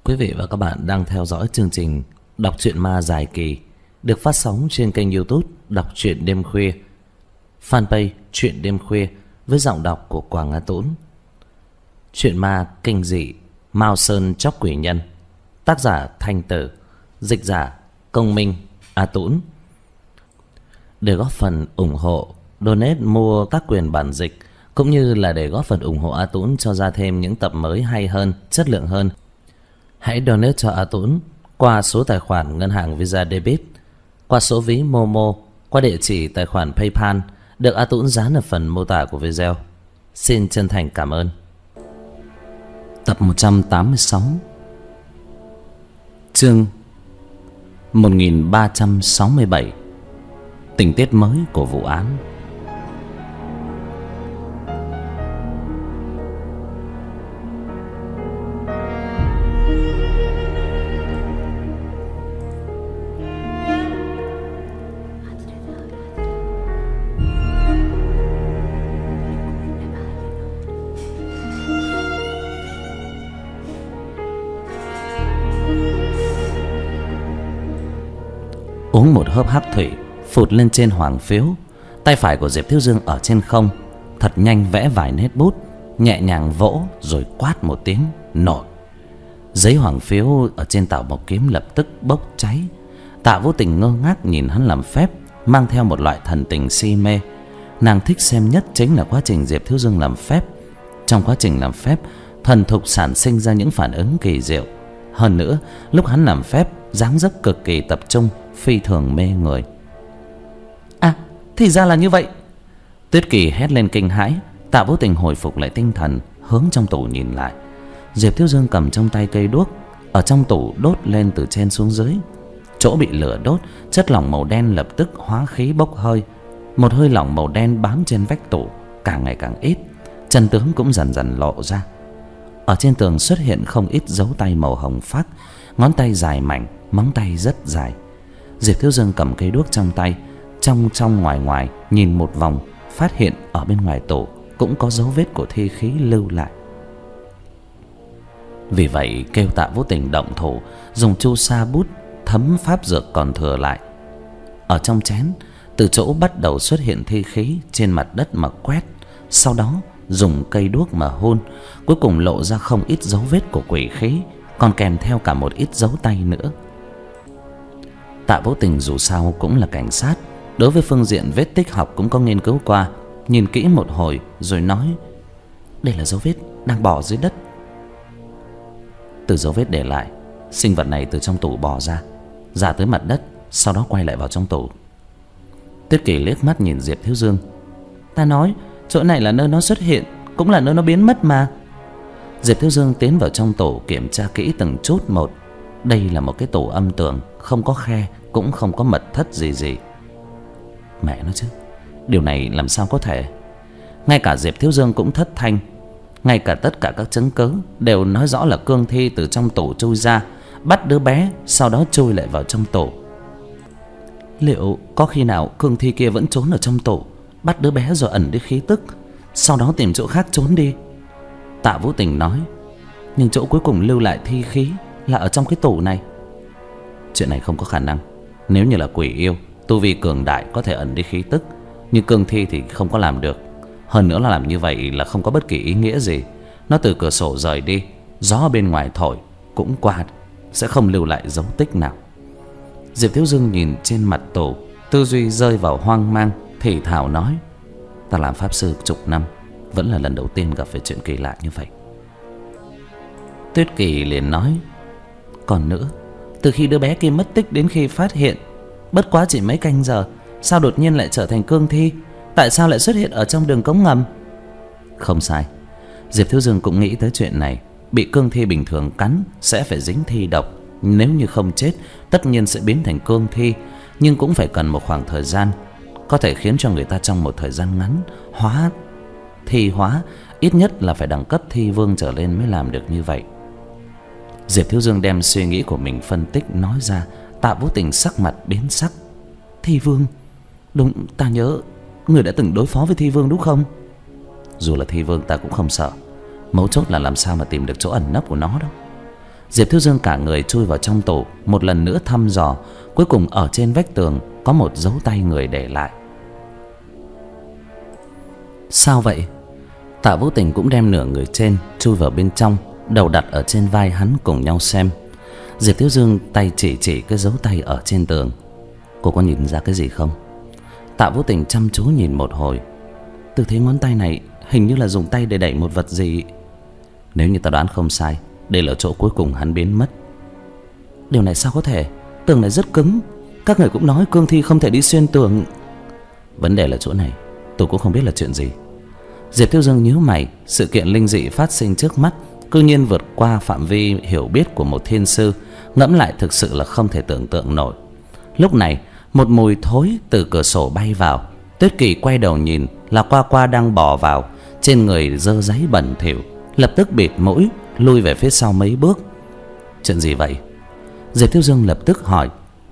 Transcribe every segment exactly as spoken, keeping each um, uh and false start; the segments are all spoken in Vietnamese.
Quý vị và các bạn đang theo dõi chương trình Đọc truyện ma dài kỳ được phát sóng trên kênh YouTube Đọc truyện đêm khuya, fanpage Truyện đêm khuya với giọng đọc của Quảng Á Tũng. Truyện ma kinh dị Mao Sơn Chóc Quỷ Nhân, tác giả Thanh Tử, dịch giả Công Minh, Á Tũng. Để góp phần ủng hộ, donate mua tác quyền bản dịch, cũng như là để góp phần ủng hộ Á Tũng cho ra thêm những tập mới hay hơn, chất lượng hơn, hãy donate cho Á Tũng qua số tài khoản ngân hàng Visa Debit, qua số ví Momo, qua địa chỉ tài khoản PayPal được Á Tũng dán ở phần mô tả của video. Xin chân thành cảm ơn. Tập một trăm tám mươi sáu, chương một nghìn ba trăm sáu mươi bảy, tình tiết mới của vụ án. Uống một hớp hắc thủy phụt lên trên hoàng phiếu. Tay phải của Diệp Thiếu Dương ở trên không, thật nhanh vẽ vài nét bút, nhẹ nhàng vỗ rồi quát một tiếng nổ. Giấy hoàng phiếu ở trên tàu bọc kiếm lập tức bốc cháy. Tạ Vô Tình ngơ ngác nhìn hắn làm phép, mang theo một loại thần tình si mê. Nàng thích xem nhất chính là quá trình Diệp Thiếu Dương làm phép. Trong quá trình làm phép, thần thục sản sinh ra những phản ứng kỳ diệu. Hơn nữa, lúc hắn làm phép, dáng dấp cực kỳ tập trung, phi thường mê người. À, thì ra là như vậy. Tuyết Kỳ hét lên kinh hãi. Tạ Vô Tình hồi phục lại tinh thần, hướng trong tủ nhìn lại. Diệp Thiếu Dương cầm trong tay cây đuốc, ở trong tủ đốt lên từ trên xuống dưới. Chỗ bị lửa đốt, chất lỏng màu đen lập tức hóa khí bốc hơi. Một hơi lỏng màu đen bám trên vách tủ, càng ngày càng ít. Chân tướng cũng dần dần lộ ra. Ở trên tường xuất hiện không ít dấu tay màu hồng phác, ngón tay dài mảnh, móng tay rất dài. Diệp Thiếu Dương cầm cây đuốc trong tay, trong trong ngoài ngoài nhìn một vòng, phát hiện ở bên ngoài tủ cũng có dấu vết của thi khí lưu lại. Vì vậy kêu Tạ Vô Tình động thủ, dùng chu sa bút thấm pháp dược còn thừa lại. Ở trong chén, từ chỗ bắt đầu xuất hiện thi khí trên mặt đất mà quét, sau đó dùng cây đuốc mà hôn, cuối cùng lộ ra không ít dấu vết của quỷ khí, còn kèm theo cả một ít dấu tay nữa. Tạ Vô Tình dù sao cũng là cảnh sát, đối với phương diện vết tích học cũng có nghiên cứu qua. Nhìn kỹ một hồi rồi nói: đây là dấu vết đang bò dưới đất. Từ dấu vết để lại, sinh vật này từ trong tủ bò ra, ra tới mặt đất, sau đó quay lại vào trong tủ. Tuyết Kỳ liếc mắt nhìn Diệp Thiếu Dương. Ta nói chỗ này là nơi nó xuất hiện, cũng là nơi nó biến mất mà. Diệp Thiếu Dương tiến vào trong tủ kiểm tra kỹ từng chút một. Đây là một cái tủ âm tường, không có khe, cũng không có mật thất gì gì. Mẹ nó chứ, điều này làm sao có thể? Ngay cả Diệp Thiếu Dương cũng thất thanh. Ngay cả tất cả các chứng cứ đều nói rõ là cương thi từ trong tủ chui ra, bắt đứa bé, sau đó chui lại vào trong tủ. Liệu có khi nào cương thi kia vẫn trốn ở trong tủ, bắt đứa bé rồi ẩn đi khí tức, sau đó tìm chỗ khác trốn đi? Tạ Vô Tình nói: nhưng chỗ cuối cùng lưu lại thi khí là ở trong cái tủ này. Chuyện này không có khả năng. Nếu như là quỷ yêu, tu vi cường đại có thể ẩn đi khí tức, nhưng cương thi thì không có làm được. Hơn nữa là làm như vậy là không có bất kỳ ý nghĩa gì. Nó từ cửa sổ rời đi, gió bên ngoài thổi cũng qua, sẽ không lưu lại dấu tích nào. Diệp Thiếu Dương nhìn trên mặt tủ, tư duy rơi vào hoang mang, thì thào nói: ta làm pháp sư chục năm, vẫn là lần đầu tiên gặp phải chuyện kỳ lạ như vậy. Tuyết Kỳ liền nói: còn nữa, từ khi đứa bé kia mất tích đến khi phát hiện, bất quá chỉ mấy canh giờ, sao đột nhiên lại trở thành cương thi? Tại sao lại xuất hiện ở trong đường cống ngầm? Không sai, Diệp Thiếu Dương cũng nghĩ tới chuyện này. Bị cương thi bình thường cắn sẽ phải dính thi độc, nếu như không chết tất nhiên sẽ biến thành cương thi, nhưng cũng phải cần một khoảng thời gian, có thể khiến cho người ta trong một thời gian ngắn hóa thi hóa, ít nhất là phải đẳng cấp thi vương trở lên mới làm được như vậy. Diệp Thiếu Dương đem suy nghĩ của mình phân tích nói ra. Tạ Vô Tình sắc mặt biến sắc. Thi vương? Đúng, ta nhớ người đã từng đối phó với thi vương đúng không? Dù là thi vương ta cũng không sợ, mấu chốt là làm sao mà tìm được chỗ ẩn nấp của nó đâu. Diệp Thiếu Dương cả người chui vào trong tủ, một lần nữa thăm dò. Cuối cùng ở trên vách tường có một dấu tay người để lại. Sao vậy? Tạ Vũ Tình cũng đem nửa người trên chui vào bên trong, đầu đặt ở trên vai hắn cùng nhau xem. Diệp Thiếu Dương tay chỉ chỉ cái dấu tay ở trên tường. Cô có nhìn ra cái gì không? Tạ Vũ Tình chăm chú nhìn một hồi. Tư thế ngón tay này hình như là dùng tay để đẩy một vật gì. Nếu như ta đoán không sai, đây là chỗ cuối cùng hắn biến mất. Điều này sao có thể? Tường này rất cứng. Các người cũng nói cương thi không thể đi xuyên tường. Vấn đề là chỗ này, tôi cũng không biết là chuyện gì. Diệp Thiếu Dương nhíu mày. Sự kiện linh dị phát sinh trước mắt cư nhiên vượt qua phạm vi hiểu biết của một thiên sư. Ngẫm lại thực sự là không thể tưởng tượng nổi. Lúc này một mùi thối từ cửa sổ bay vào. Tuyết Kỳ quay đầu nhìn là Qua Qua đang bò vào, trên người dơ giấy bẩn thỉu, lập tức bịt mũi lui về phía sau mấy bước. Chuyện gì vậy? Diệp Thiếu Dương lập tức hỏi.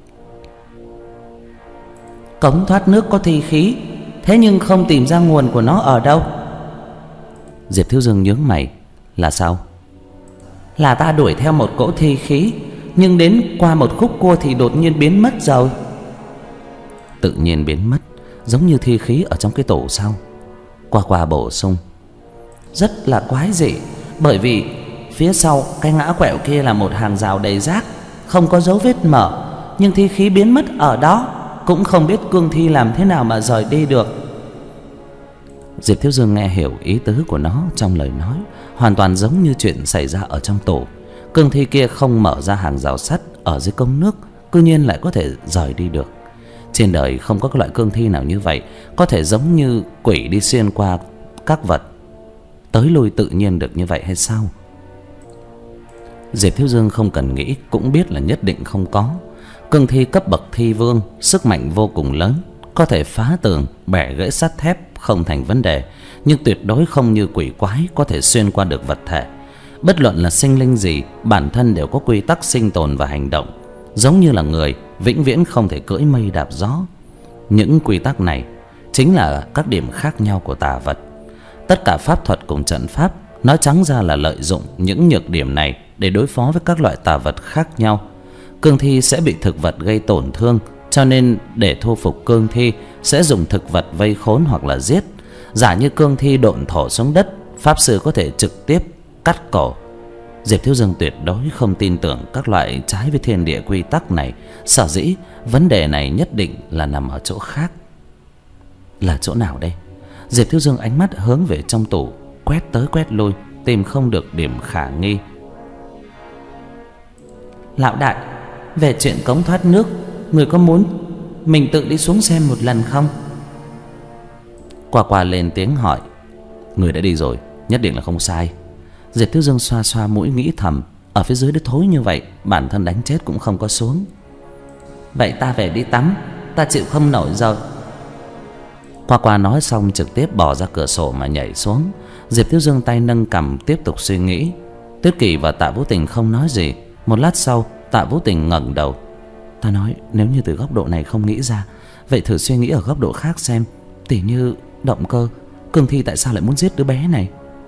Cống thoát nước có thi khí, thế nhưng không tìm ra nguồn của nó ở đâu. Diệp Thiếu Dương nhướng mày. Là sao? Là ta đuổi theo một cỗ thi khí, nhưng đến qua một khúc cua thì đột nhiên biến mất rồi. Tự nhiên biến mất, giống như thi khí ở trong cái tổ sao? Qua Qua bổ sung. Rất là quái dị, bởi vì phía sau cái ngã quẹo kia là một hàng rào đầy rác, không có dấu vết mở, nhưng thi khí biến mất ở đó, cũng không biết cương thi làm thế nào mà rời đi được. Diệp Thiếu Dương nghe hiểu ý tứ của nó trong lời nói, hoàn toàn giống như chuyện xảy ra ở trong tổ. Cương thi kia không mở ra hàng rào sắt ở dưới cống nước, cư nhiên lại có thể rời đi được. Trên đời không có cái loại cương thi nào như vậy, có thể giống như quỷ đi xuyên qua các vật, tới lui tự nhiên được như vậy hay sao? Diệp Thiếu Dương không cần nghĩ cũng biết là nhất định không có. Cương thi cấp bậc thi vương, sức mạnh vô cùng lớn, có thể phá tường, bẻ gãy sắt thép không thành vấn đề, nhưng tuyệt đối không như quỷ quái có thể xuyên qua được vật thể. Bất luận là sinh linh gì, bản thân đều có quy tắc sinh tồn và hành động, giống như là người vĩnh viễn không thể cưỡi mây đạp gió. Những quy tắc này chính là các điểm khác nhau của tà vật. Tất cả pháp thuật cùng trận pháp nói trắng ra là lợi dụng những nhược điểm này để đối phó với các loại tà vật khác nhau. Cương thi sẽ bị thực vật gây tổn thương, cho nên để thu phục cương thi sẽ dùng thực vật vây khốn hoặc là giết. Giả như cương thi độn thổ xuống đất, pháp sư có thể trực tiếp cắt cổ. Diệp Thiếu Dương tuyệt đối không tin tưởng các loại trái với thiên địa quy tắc này. Sở dĩ vấn đề này nhất định là nằm ở chỗ khác. Là chỗ nào đây? Diệp Thiếu Dương ánh mắt hướng về trong tủ, quét tới quét lui, tìm không được điểm khả nghi. Lão đại, về chuyện cống thoát nước, người có muốn mình tự đi xuống xem một lần không? Qua Qua lên tiếng hỏi. Người đã đi rồi, nhất định là không sai. Diệp Thiếu Dương xoa xoa mũi nghĩ thầm, ở phía dưới đất thối như vậy, bản thân đánh chết cũng không có xuống. Vậy ta về đi tắm, ta chịu không nổi rồi. Qua Qua nói xong trực tiếp bỏ ra cửa sổ mà nhảy xuống. Diệp Thiếu Dương tay nâng cằm tiếp tục suy nghĩ. Tuyết Kỳ và Tạ Vũ Tình không nói gì. Một lát sau Tạ Vũ Tình ngẩng đầu. Ta nói nếu như từ góc độ này không nghĩ ra, vậy thử suy nghĩ ở góc độ khác xem. Tỉ như động cơ, cương thi tại sao lại muốn giết đứa bé này?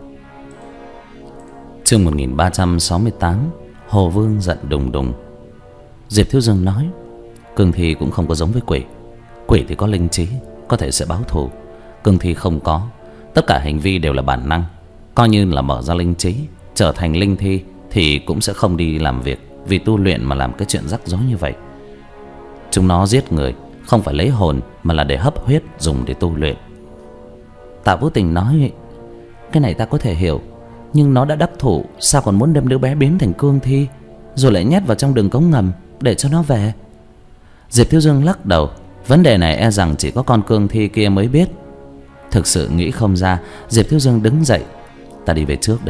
Chương một nghìn ba trăm sáu mươi tám. Hồ Vương giận đùng đùng. Diệp Thiếu Dương nói, cương thi cũng không có giống với quỷ. Quỷ thì có linh trí, có thể sẽ báo thù. Cương thi không có, tất cả hành vi đều là bản năng. Coi như là mở ra linh trí, trở thành linh thi thì cũng sẽ không đi làm việc vì tu luyện mà làm cái chuyện rắc rối như vậy. Chúng nó giết người không phải lấy hồn, mà là để hấp huyết dùng để tu luyện. Tạ Vũ Tình nói, cái này ta có thể hiểu, nhưng nó đã đắc thủ, sao còn muốn đem đứa bé biến thành cương thi, rồi lại nhét vào trong đường cống ngầm để cho nó về? Diệp Thiếu Dương lắc đầu. Vấn đề này e rằng chỉ có con cương thi kia mới biết. Thực sự nghĩ không ra. Diệp Thiếu Dương đứng dậy. Ta đi về trước đây.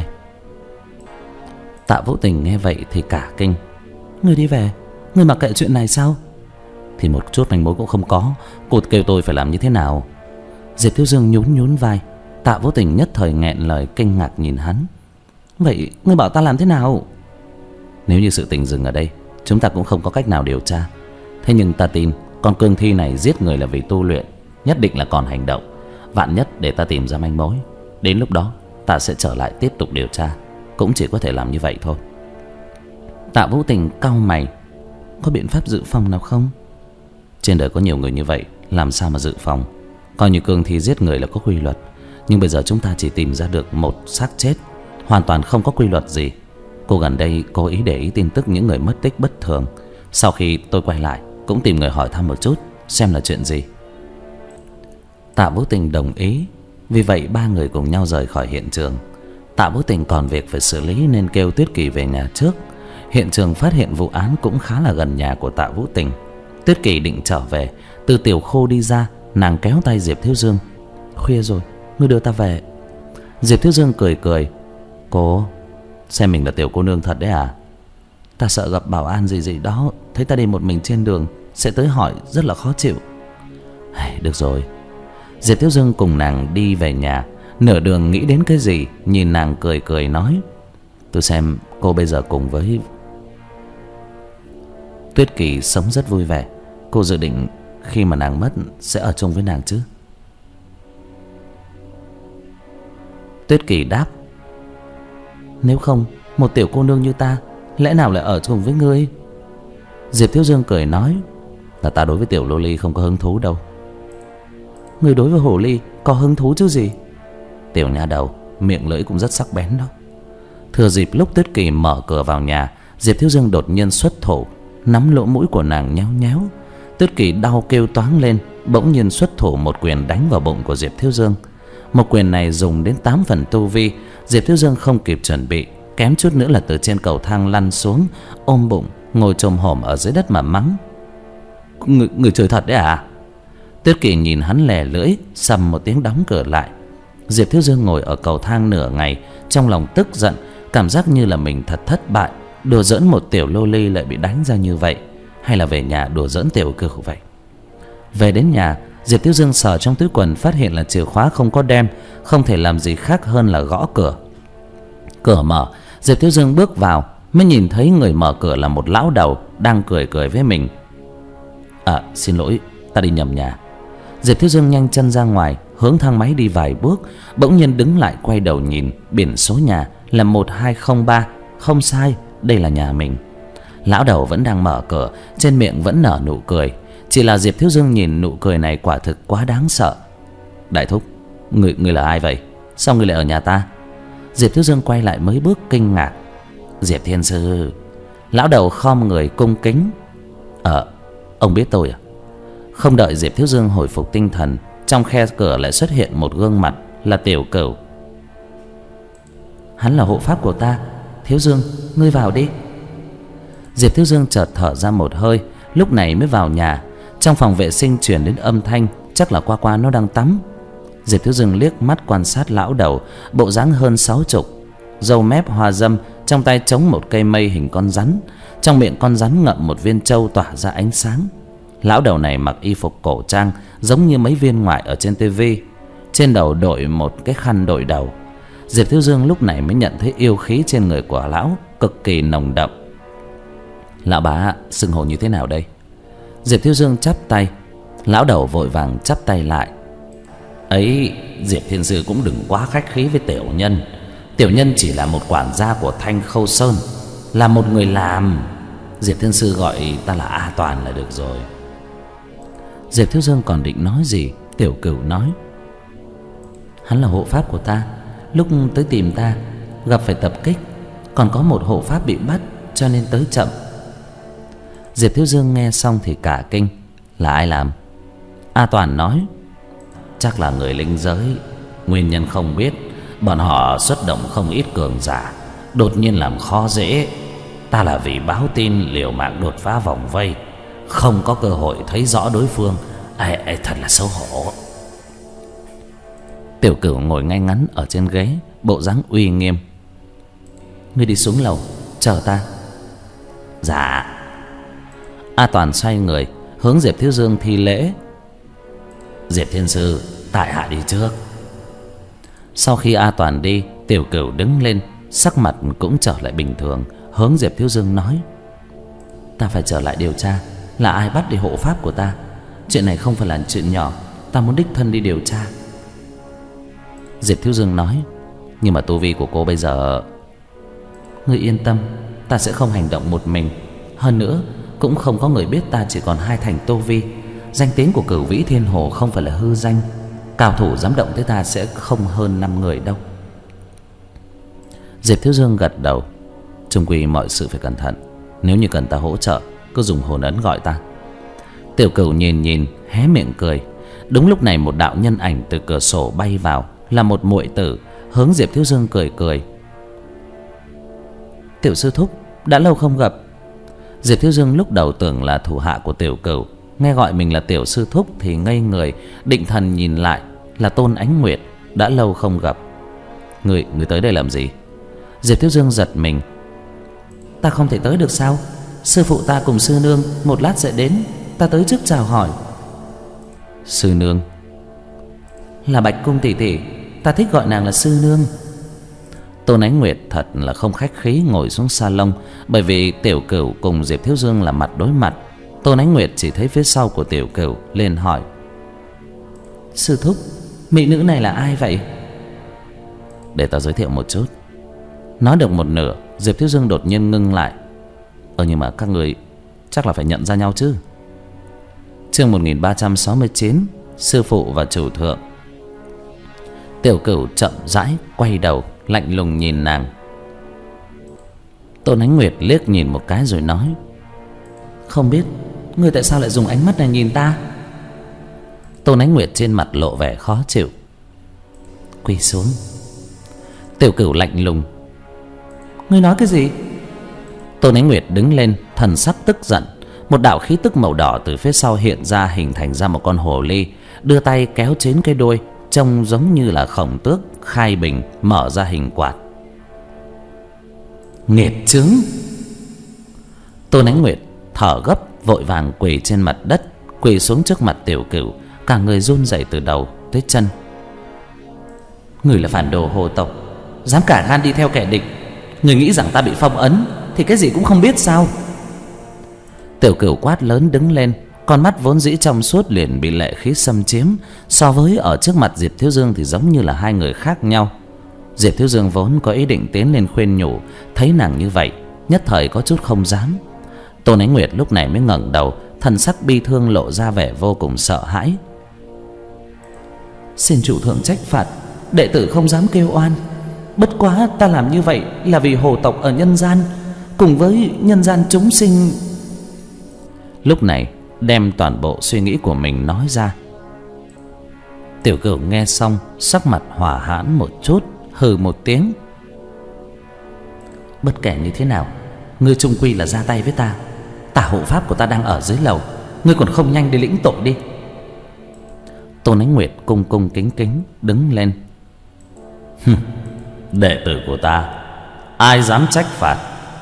Tạ Vũ Tình nghe vậy thì cả kinh. Ngươi đi về? Ngươi mặc kệ chuyện này sao? Thì một chút manh mối cũng không có, cô kêu tôi phải làm như thế nào? Diệp Thiếu Dương nhún nhún vai. Tạ Vũ Tình nhất thời nghẹn lời kinh ngạc nhìn hắn. Vậy ngươi bảo ta làm thế nào? Nếu như sự tình dừng ở đây, chúng ta cũng không có cách nào điều tra. Thế nhưng ta tin con cương thi này giết người là vì tu luyện, nhất định là còn hành động. Vạn nhất để ta tìm ra manh mối, đến lúc đó ta sẽ trở lại tiếp tục điều tra. Cũng chỉ có thể làm như vậy thôi. Tạ Vũ Tình cau mày. Có biện pháp dự phòng nào không? Trên đời có nhiều người như vậy, làm sao mà dự phòng? Coi như cương thi giết người là có quy luật, nhưng bây giờ chúng ta chỉ tìm ra được một xác chết, hoàn toàn không có quy luật gì. Cô gần đây cố ý để ý tin tức những người mất tích bất thường. Sau khi tôi quay lại cũng tìm người hỏi thăm một chút, xem là chuyện gì. Tạ Vũ Tình đồng ý. Vì vậy ba người cùng nhau rời khỏi hiện trường. Tạ Vũ Tình còn việc phải xử lý nên kêu Tuyết Kỳ về nhà trước. Hiện trường phát hiện vụ án cũng khá là gần nhà của Tạ Vũ Tình. Tuyết Kỳ định trở về. Từ tiểu khu đi ra, nàng kéo tay Diệp Thiếu Dương. Khuya rồi, ngươi đưa ta về. Diệp Thiếu Dương cười cười. Cô xem mình là tiểu cô nương thật đấy à? Ta sợ gặp bảo an gì gì đó, thấy ta đi một mình trên đường sẽ tới hỏi, rất là khó chịu. Được rồi. Diệp Thiếu Dương cùng nàng đi về nhà. Nửa đường nghĩ đến cái gì, nhìn nàng cười cười nói: tôi xem cô bây giờ cùng với Tuyết Kỳ sống rất vui vẻ. Cô dự định khi mà nàng mất sẽ ở chung với nàng chứ? Tuyết Kỳ đáp: nếu không, một tiểu cô nương như ta lẽ nào lại ở chung với ngươi? Diệp Thiếu Dương cười nói: là ta đối với tiểu lô ly không có hứng thú đâu. Ngươi đối với hồ ly có hứng thú chứ gì? Tiểu nha đầu, miệng lưỡi cũng rất sắc bén đó. Thừa dịp lúc Tuyết Kỳ mở cửa vào nhà, Diệp Thiếu Dương đột nhiên xuất thủ, nắm lỗ mũi của nàng nhéo nhéo. Tuyết Kỳ đau kêu toáng lên, bỗng nhiên xuất thủ một quyền đánh vào bụng của Diệp Thiếu Dương. Một quyền này dùng đến tám phần tu vi. Diệp Thiếu Dương không kịp chuẩn bị, kém chút nữa là từ trên cầu thang lăn xuống, ôm bụng ngồi chồm hổm ở dưới đất mà mắng: Người, người trời thật đấy à? Tuyết Kỳ nhìn hắn lè lưỡi, sầm một tiếng đóng cửa lại. Diệp Thiếu Dương ngồi ở cầu thang nửa ngày, trong lòng tức giận, cảm giác như là mình thật thất bại. Đùa giỡn một tiểu lô ly lại bị đánh ra như vậy, hay là về nhà đùa giỡn tiểu cửu vậy? Về đến nhà, Diệp Thiếu Dương sờ trong túi quần, phát hiện là chìa khóa không có đem, không thể làm gì khác hơn là gõ cửa. Cửa mở, Diệp Thiếu Dương bước vào, mới nhìn thấy người mở cửa là một lão đầu đang cười cười với mình. À, xin lỗi, ta đi nhầm nhà. Diệp Thiếu Dương nhanh chân ra ngoài, hướng thang máy đi vài bước, bỗng nhiên đứng lại quay đầu nhìn. Biển số nhà là một hai không ba. Không sai, đây là nhà mình. Lão đầu vẫn đang mở cửa, trên miệng vẫn nở nụ cười. Chỉ là Diệp Thiếu Dương nhìn nụ cười này quả thực quá đáng sợ. Đại thúc, người, người là ai vậy? Sao người lại ở nhà ta? Diệp Thiếu Dương quay lại mấy bước kinh ngạc. Diệp Thiên Sư. Lão đầu khom người cung kính. Ờ, ông biết tôi à? Không đợi Diệp Thiếu Dương hồi phục tinh thần, trong khe cửa lại xuất hiện một gương mặt là Tiểu Cửu. Hắn là hộ pháp của ta. Thiếu Dương, ngươi vào đi. Diệp Thiếu Dương chợt thở ra một hơi, lúc này mới vào nhà. Trong phòng vệ sinh truyền đến âm thanh, chắc là Qua Qua nó đang tắm. Diệp Thiếu Dương liếc mắt quan sát lão đầu, bộ dáng hơn sáu chục, râu mép hoa dâm, trong tay chống một cây mây hình con rắn, trong miệng con rắn ngậm một viên trâu tỏa ra ánh sáng. Lão đầu này mặc y phục cổ trang, giống như mấy viên ngoại ở trên tivi. Trên đầu đội một cái khăn đội đầu. Diệp Thiếu Dương lúc này mới nhận thấy yêu khí trên người của lão cực kỳ nồng đậm. Lão bá xưng hô như thế nào đây? Diệp Thiếu Dương chắp tay. Lão đầu vội vàng chắp tay lại. Ấy, Diệp Thiên Sư cũng đừng quá khách khí với tiểu nhân. Tiểu nhân chỉ là một quản gia của Thanh Khâu Sơn, là một người làm. Diệp Thiên Sư gọi ta là A Toàn là được rồi. Diệp Thiếu Dương còn định nói gì, Tiểu Cửu nói: hắn là hộ pháp của ta. Lúc tới tìm ta gặp phải tập kích, còn có một hộ pháp bị bắt, cho nên tới chậm. Diệp Thiếu Dương nghe xong thì cả kinh. Là ai làm? A Toàn nói: chắc là người linh giới. Nguyên nhân không biết, bọn họ xuất động không ít cường giả, đột nhiên làm khó dễ. Ta là vì báo tin liều mạng đột phá vòng vây, không có cơ hội thấy rõ đối phương. Ê, ê, thật là xấu hổ. Tiểu Cửu ngồi ngay ngắn ở trên ghế, bộ dáng uy nghiêm. Ngươi đi xuống lầu chờ ta. Dạ. A Toàn xoay người hướng Diệp Thiếu Dương thi lễ. Diệp Thiên Sư, tại hạ đi trước. Sau khi A Toàn đi, Tiểu Cửu đứng lên, sắc mặt cũng trở lại bình thường, hướng Diệp Thiếu Dương nói: ta phải trở lại điều tra là ai bắt đi hộ pháp của ta. Chuyện này không phải là chuyện nhỏ, ta muốn đích thân đi điều tra. Diệp Thiếu Dương nói: nhưng mà tu vi của cô bây giờ... Ngươi yên tâm, ta sẽ không hành động một mình. Hơn nữa cũng không có người biết ta chỉ còn hai thành tu vi. Danh tiếng của Cửu Vĩ Thiên Hồ không phải là hư danh. Cao thủ dám động tới ta sẽ không hơn năm người đâu. Diệp Thiếu Dương gật đầu. Chung quy mọi sự phải cẩn thận. Nếu như cần ta hỗ trợ, cứ dùng hồn ấn gọi ta. Tiểu Cửu nhìn nhìn, hé miệng cười. Đúng lúc này một đạo nhân ảnh từ cửa sổ bay vào, là một muội tử, hướng Diệp Thiếu Dương cười cười. Tiểu sư thúc, đã lâu không gặp. Diệp Thiếu Dương lúc đầu tưởng là thủ hạ của Tiểu Cửu, nghe gọi mình là tiểu sư thúc thì ngây người, định thần nhìn lại là Tôn Ánh Nguyệt. Đã lâu không gặp. Người, người tới đây làm gì? Diệp Thiếu Dương giật mình. Ta không thể tới được sao? Sư phụ ta cùng sư nương một lát sẽ đến, ta tới trước chào hỏi. Sư nương là Bạch Cung tỷ tỷ, ta thích gọi nàng là sư nương. Tôn Ánh Nguyệt thật là không khách khí ngồi xuống salon, bởi vì Tiểu Cửu cùng Diệp Thiếu Dương là mặt đối mặt. Tôn Ánh Nguyệt chỉ thấy phía sau của Tiểu Cửu, liền hỏi: Sư thúc, mỹ nữ này là ai vậy? Để ta giới thiệu một chút. Nói được một nửa, Diệp Thiếu Dương đột nhiên ngưng lại. Ờ nhưng mà các người chắc là phải nhận ra nhau chứ. Chương một nghìn ba trăm sáu mươi chín, sư phụ và chủ thượng. Tiểu Cửu chậm rãi quay đầu, lạnh lùng nhìn nàng. Tôn Ánh Nguyệt liếc nhìn một cái rồi nói: Không biết ngươi tại sao lại dùng ánh mắt này nhìn ta? Tôn Ánh Nguyệt trên mặt lộ vẻ khó chịu. Quỳ xuống. Tiểu Cửu lạnh lùng: Ngươi nói cái gì? Tôn Ánh Nguyệt đứng lên, thần sắc tức giận. Một đạo khí tức màu đỏ từ phía sau hiện ra, hình thành ra một con hồ ly, đưa tay kéo trên cái đuôi, trông giống như là khổng tước khai bình mở ra hình quạt. Nghiệt chướng! Tôn Ánh Nguyệt thở gấp, vội vàng quỳ trên mặt đất, quỳ xuống trước mặt Tiểu Cửu, cả người run rẩy từ đầu tới chân. Người là phản đồ hồ tộc, dám cả gan đi theo kẻ địch. Người nghĩ rằng ta bị phong ấn thì cái gì cũng không biết sao? Tiểu Cửu quát lớn đứng lên, con mắt vốn dĩ trong suốt liền bị lệ khí xâm chiếm. So với ở trước mặt Diệp Thiếu Dương thì giống như là hai người khác nhau. Diệp Thiếu Dương vốn có ý định tiến lên khuyên nhủ, thấy nàng như vậy nhất thời có chút không dám. Tôn Ánh Nguyệt lúc này mới ngẩng đầu, thần sắc bi thương lộ ra vẻ vô cùng sợ hãi. Xin chủ thượng trách phạt, đệ tử không dám kêu oan. Bất quá ta làm như vậy là vì hồ tộc ở nhân gian, cùng với nhân gian chúng sinh. Lúc này đem toàn bộ suy nghĩ của mình nói ra. Tiểu Cửu nghe xong, sắc mặt hỏa hãn một chút, hừ một tiếng. Bất kể như thế nào, ngươi chung quy là ra tay với ta. Tả hộ pháp của ta đang ở dưới lầu, ngươi còn không nhanh đi lĩnh tội đi. Tôn Ánh Nguyệt cung cung kính kính đứng lên. Đệ tử của ta, ai dám trách phạt?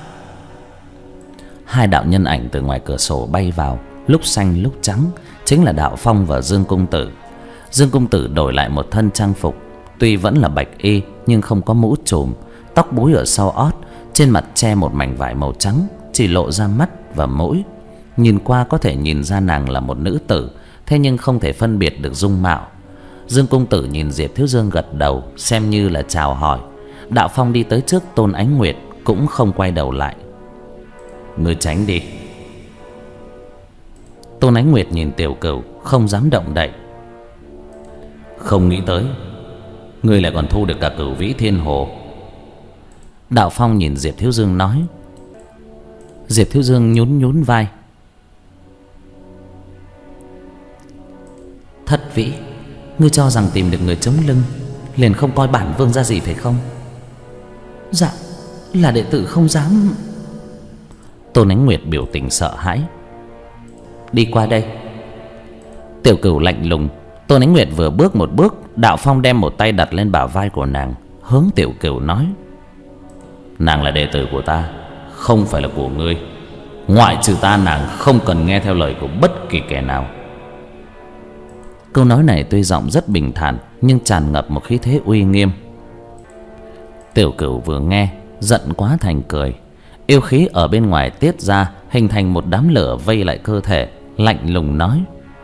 Hai đạo nhân ảnh từ ngoài cửa sổ bay vào, lúc xanh lúc trắng, chính là Đạo Phong và Dương Cung Tử. Dương Cung Tử đổi lại một thân trang phục, tuy vẫn là bạch y nhưng không có mũ trùm, tóc búi ở sau ót, trên mặt che một mảnh vải màu trắng, chỉ lộ ra mắt và mũi. Nhìn qua có thể nhìn ra nàng là một nữ tử, thế nhưng không thể phân biệt được dung mạo. Dương Cung Tử nhìn Diệp Thiếu Dương gật đầu, xem như là chào hỏi. Đạo Phong đi tới trước Tôn Ánh Nguyệt, cũng không quay đầu lại. Ngươi tránh đi. Tôn Ánh Nguyệt nhìn Tiểu Cửu, không dám động đậy. Không nghĩ tới ngươi lại còn thu được cả Cửu Vĩ Thiên Hồ. Đạo Phong nhìn Diệp Thiếu Dương nói. Diệp Thiếu Dương nhún nhún vai. Thất Vĩ, ngươi cho rằng tìm được người chống lưng liền không coi bản vương ra gì phải không? Dạ, là đệ tử không dám. Tôn Ánh Nguyệt biểu tình sợ hãi. Đi qua đây. Tiểu Cửu lạnh lùng. Tôn Ánh Nguyệt vừa bước một bước, Đạo Phong đem một tay đặt lên bả vai của nàng, hướng Tiểu Cửu nói. Nàng là đệ tử của ta, không phải là của ngươi. Ngoại trừ ta, nàng không cần nghe theo lời của bất kỳ kẻ nào. Câu nói này tuy giọng rất bình thản, nhưng tràn ngập một khí thế uy nghiêm. Tiểu Cửu vừa nghe, giận quá thành cười. Yêu khí ở bên ngoài tiết ra, hình thành một đám lửa vây lại cơ thể, lạnh lùng nói.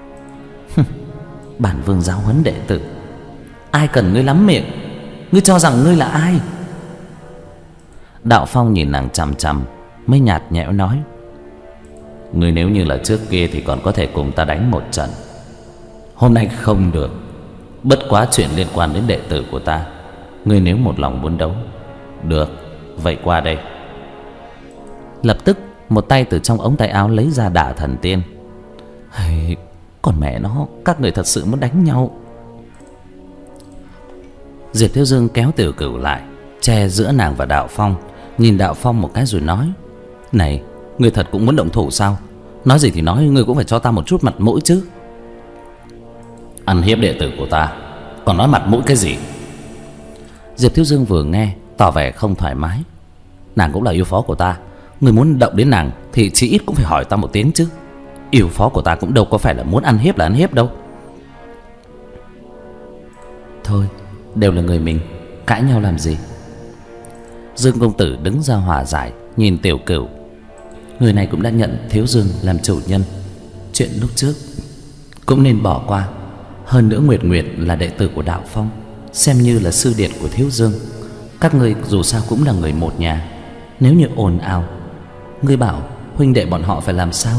Bản vương giáo huấn đệ tử, ai cần ngươi lắm miệng? Ngươi cho rằng ngươi là ai? Đạo Phong nhìn nàng chằm chằm, mới nhạt nhẽo nói: Ngươi nếu như là trước kia thì còn có thể cùng ta đánh một trận. Hôm nay không được. Bất quá chuyện liên quan đến đệ tử của ta, ngươi nếu một lòng muốn đấu, được, vậy qua đây. Lập tức một tay từ trong ống tay áo lấy ra Đả Thần Tiên. Hay, còn mẹ nó, các người thật sự muốn đánh nhau. Diệp Thiếu Dương kéo Tiểu Cửu lại, che giữa nàng và Đạo Phong, nhìn Đạo Phong một cái rồi nói: Này, ngươi thật cũng muốn động thủ sao? Nói gì thì nói, ngươi cũng phải cho ta một chút mặt mũi chứ. Ăn hiếp đệ tử của ta, còn nói mặt mũi cái gì? Diệp Thiếu Dương vừa nghe tỏ vẻ không thoải mái. Nàng cũng là yêu phó của ta, ngươi muốn động đến nàng thì chỉ ít cũng phải hỏi ta một tiếng chứ. Yêu phó của ta cũng đâu có phải là muốn ăn hiếp là ăn hiếp đâu. Thôi, đều là người mình, cãi nhau làm gì? Dương công tử đứng ra hòa giải, nhìn Tiểu Cửu. Người này cũng đã nhận Thiếu Dương làm chủ nhân, chuyện lúc trước cũng nên bỏ qua. Hơn nữa Nguyệt Nguyệt là đệ tử của Đạo Phong, xem như là sư điệt của Thiếu Dương. Các người dù sao cũng là người một nhà. Nếu như ồn ào, ngươi bảo huynh đệ bọn họ phải làm sao?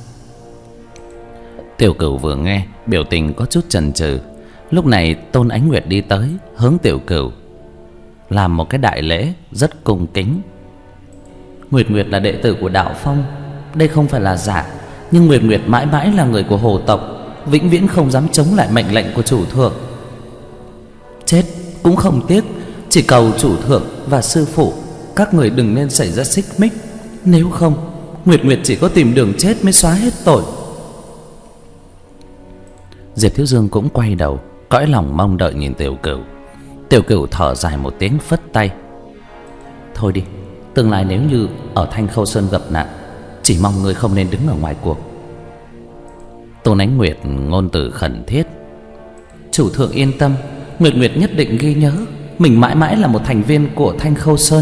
Tiểu Cửu vừa nghe, biểu tình có chút chần chừ. Lúc này Tôn Ánh Nguyệt đi tới, hướng Tiểu Cửu làm một cái đại lễ rất cung kính. Nguyệt Nguyệt là đệ tử của Đạo Phong, đây không phải là giả. Nhưng Nguyệt Nguyệt mãi mãi là người của Hồ tộc, vĩnh viễn không dám chống lại mệnh lệnh của chủ thượng. Chết cũng không tiếc. Chỉ cầu chủ thượng và sư phụ các người đừng nên xảy ra xích mích. Nếu không, Nguyệt Nguyệt chỉ có tìm đường chết mới xóa hết tội. Diệp Thiếu Dương cũng quay đầu, cõi lòng mong đợi nhìn Tiểu Cửu. Tiểu Cửu thở dài một tiếng, phất tay: Thôi đi, tương lai nếu như ở Thanh Khâu Sơn gặp nạn, chỉ mong ngươi không nên đứng ở ngoài cuộc. Tôn Ánh Nguyệt ngôn từ khẩn thiết: Chủ thượng yên tâm, Nguyệt Nguyệt nhất định ghi nhớ, mình mãi mãi là một thành viên của Thanh Khâu Sơn.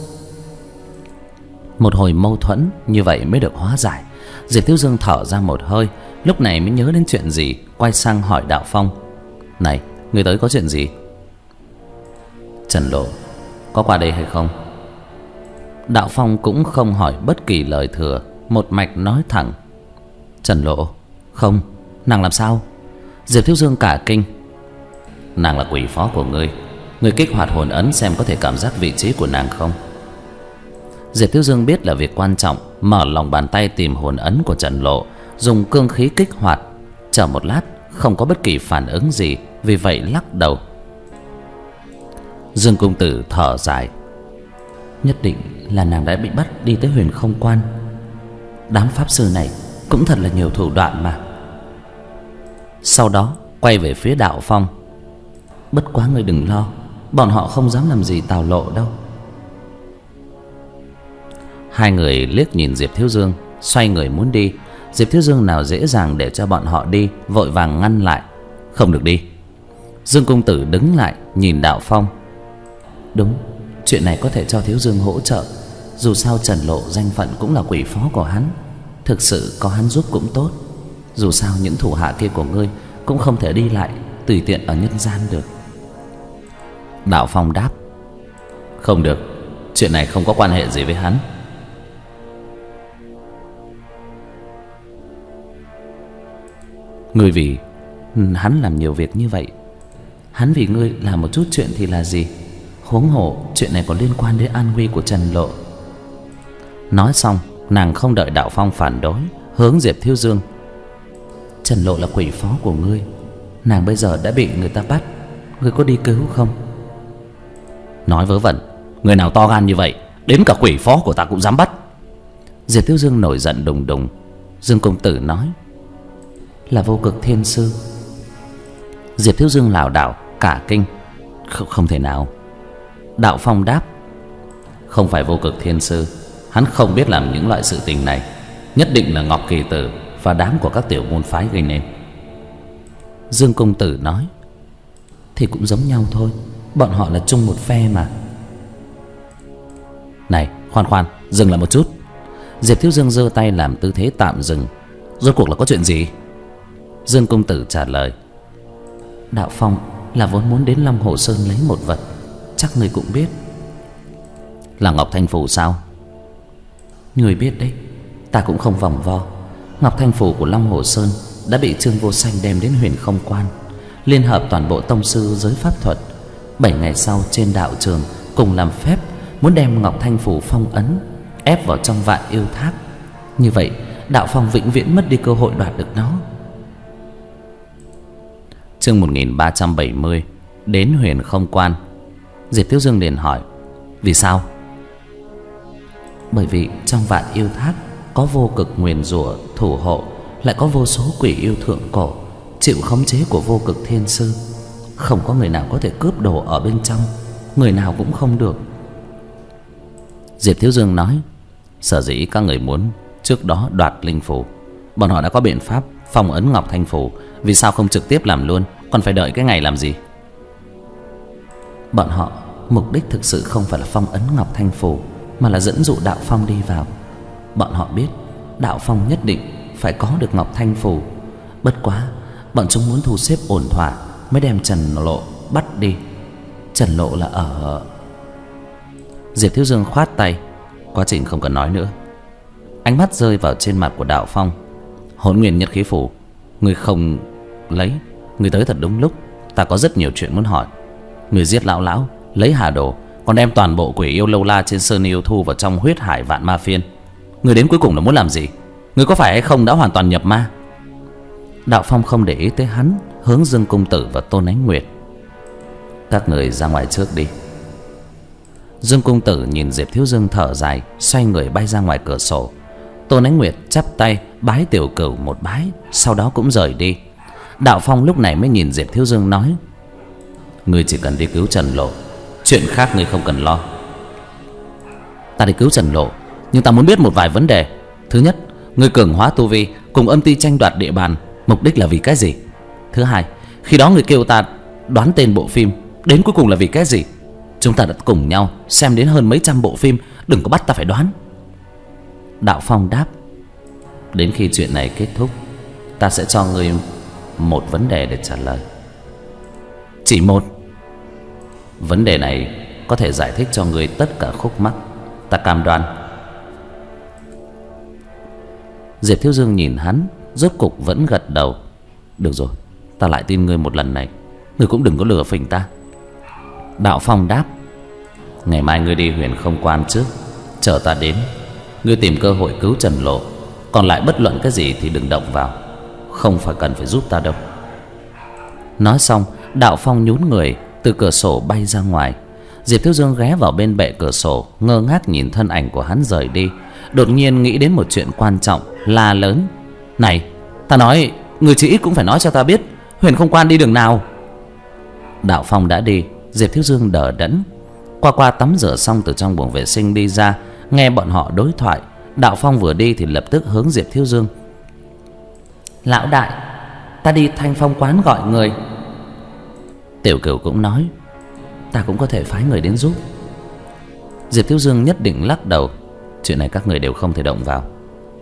Một hồi mâu thuẫn như vậy mới được hóa giải. Diệp Thiếu Dương thở ra một hơi, lúc này mới nhớ đến chuyện gì, quay sang hỏi Đạo Phong: Này, người tới có chuyện gì? Trần Lộ có qua đây hay không? Đạo Phong cũng không hỏi bất kỳ lời thừa, một mạch nói thẳng: Trần Lộ không. Nàng làm sao? Diệp Thiếu Dương cả kinh: Nàng là quỷ phó của ngươi, ngươi kích hoạt hồn ấn xem có thể cảm giác vị trí của nàng không? Diệp Thiếu Dương biết là việc quan trọng, mở lòng bàn tay tìm hồn ấn của Trần Lộ, dùng cương khí kích hoạt. Chờ một lát không có bất kỳ phản ứng gì, vì vậy lắc đầu. Dương công tử thở dài: Nhất định là nàng đã bị bắt đi tới Huyền Không Quan. Đám pháp sư này cũng thật là nhiều thủ đoạn mà. Sau đó quay về phía Đạo Phong: Bất quá ngươi đừng lo, bọn họ không dám làm gì Tào Lộ đâu. Hai người liếc nhìn Diệp Thiếu Dương, xoay người muốn đi. Diệp Thiếu Dương nào dễ dàng để cho bọn họ đi, vội vàng ngăn lại: Không được đi. Dương công tử đứng lại nhìn Đạo Phong: Đúng, chuyện này có thể cho Thiếu Dương hỗ trợ. Dù sao Trần Lộ danh phận cũng là quỷ phó của hắn, thực sự có hắn giúp cũng tốt. Dù sao những thủ hạ kia của ngươi cũng không thể đi lại tùy tiện ở nhân gian được. Đạo Phong đáp: Không được, chuyện này không có quan hệ gì với hắn. Ngươi vì hắn làm nhiều việc như vậy, hắn vì ngươi làm một chút chuyện thì là gì? Huống hồ chuyện này còn liên quan đến an nguy của Trần Lộ. Nói xong, nàng không đợi Đạo Phong phản đối, hướng Diệp Thiếu Dương: Trần Lộ là quỷ phó của ngươi, nàng bây giờ đã bị người ta bắt, ngươi có đi cứu không? Nói vớ vẩn, người nào to gan như vậy, đến cả quỷ phó của ta cũng dám bắt? Diệp Thiếu Dương nổi giận đùng đùng. Dương công tử nói: Là Vô Cực Thiên Sư. Diệp Thiếu Dương lảo đảo cả kinh: Không, không thể nào. Đạo Phong đáp: Không phải Vô Cực Thiên Sư, hắn không biết làm những loại sự tình này. Nhất định là Ngọc Kỳ Tử và đám của các tiểu môn phái gây nên. Dương công tử nói: Thì cũng giống nhau thôi, bọn họ là chung một phe mà. Này, khoan khoan, dừng lại một chút. Diệp Thiếu Dương giơ tay làm tư thế tạm dừng. Rốt cuộc là có chuyện gì? Dương công tử trả lời: Đạo Phong là vốn muốn đến Long Hồ Sơn lấy một vật, chắc người cũng biết. Là Ngọc Thanh Phù sao? Người biết đấy, ta cũng không vòng vo. Ngọc Thanh Phù của Long Hồ Sơn đã bị Trương Vô Sanh đem đến Huyền Không Quan, liên hợp toàn bộ tông sư giới pháp thuật. Bảy ngày sau trên đạo trường cùng làm phép, muốn đem Ngọc Thanh Phù phong ấn, ép vào trong Vạn Yêu Tháp. Như vậy đạo phong vĩnh viễn mất đi cơ hội đoạt được nó. Chương một nghìn ba trăm bảy mươi. Đến Huyền Không Quan. Diệp Thiếu Dương liền hỏi: vì sao? Bởi vì trong Vạn Yêu Tháp có vô cực nguyền rủa thủ hộ, lại có vô số quỷ yêu thượng cổ chịu khống chế của vô cực thiên sư. Không có người nào có thể cướp đồ ở bên trong, người nào cũng không được. Diệp Thiếu Dương nói: sở dĩ các người muốn trước đó đoạt linh phù, bọn họ đã có biện pháp phong ấn Ngọc Thanh Phù, vì sao không trực tiếp làm luôn, còn phải đợi cái ngày làm gì? Bọn họ mục đích thực sự không phải là phong ấn Ngọc Thanh Phù, mà là dẫn dụ đạo phong đi vào. Bọn họ biết đạo phong nhất định phải có được Ngọc Thanh Phù, bất quá bọn chúng muốn thu xếp ổn thỏa mới đem Trần Lộ bắt đi. Trần Lộ là ở... Diệp Thiếu Dương khoát tay: quá trình không cần nói nữa. Ánh mắt rơi vào trên mặt của đạo phong: Hỗn Nguyên Nhất Khí Phù ngươi không lấy, ngươi tới thật đúng lúc. Ta có rất nhiều chuyện muốn hỏi. Ngươi giết lão lão, lấy hà đồ, còn đem toàn bộ quỷ yêu lâu la trên sơn yêu thu vào trong huyết hải vạn ma phiên. Ngươi đến cuối cùng là muốn làm gì? Ngươi có phải hay không đã hoàn toàn nhập ma? Đạo phong không để ý tới hắn, hướng Dương Cung Tử và Tôn Ánh Nguyệt: các người ra ngoài trước đi. Dương Cung Tử nhìn Diệp Thiếu Dương thở dài, xoay người bay ra ngoài cửa sổ. Tôn Ánh Nguyệt chắp tay bái Tiểu Cửu một bái, sau đó cũng rời đi. Đạo phong lúc này mới nhìn Diệp Thiếu Dương nói: ngươi chỉ cần đi cứu Trần Lộ, chuyện khác ngươi không cần lo. Ta đi cứu Trần Lộ, nhưng ta muốn biết một vài vấn đề. Thứ nhất, ngươi cường hóa tu vi cùng âm ty tranh đoạt địa bàn, mục đích là vì cái gì? Thứ hai, khi đó ngươi kêu ta đoán tên bộ phim, đến cuối cùng là vì cái gì? Chúng ta đã cùng nhau xem đến hơn mấy trăm bộ phim, đừng có bắt ta phải đoán. Đạo phong đáp: đến khi chuyện này kết thúc, ta sẽ cho ngươi một vấn đề để trả lời. Chỉ một? Vấn đề này có thể giải thích cho ngươi tất cả khúc mắc, ta cam đoan. Diệp Thiếu Dương nhìn hắn, rốt cục vẫn gật đầu: được rồi, ta lại tin ngươi một lần này, ngươi cũng đừng có lừa phỉnh ta. Đạo phong đáp: ngày mai ngươi đi Huyền Không Quan trước, chờ ta đến. Ngươi tìm cơ hội cứu Trần Lộ, còn lại bất luận cái gì thì đừng động vào, không phải cần phải giúp ta đâu. Nói xong, đạo phong nhún người từ cửa sổ bay ra ngoài. Diệp Thiếu Dương ghé vào bên bệ cửa sổ, ngơ ngác nhìn thân ảnh của hắn rời đi. Đột nhiên nghĩ đến một chuyện quan trọng, la lớn: này, ta nói, người chỉ ít cũng phải nói cho ta biết Huyền Không Quan đi đường nào. Đạo phong đã đi. Diệp Thiếu Dương đờ đẫn. Qua qua tắm rửa xong từ trong buồng vệ sinh đi ra, nghe bọn họ đối thoại. Đạo phong vừa đi thì lập tức hướng Diệp Thiếu Dương: lão đại, ta đi Thanh Phong Quán gọi người. Tiểu Cửu cũng nói: ta cũng có thể phái người đến giúp. Diệp Thiếu Dương nhất định lắc đầu: chuyện này các người đều không thể động vào.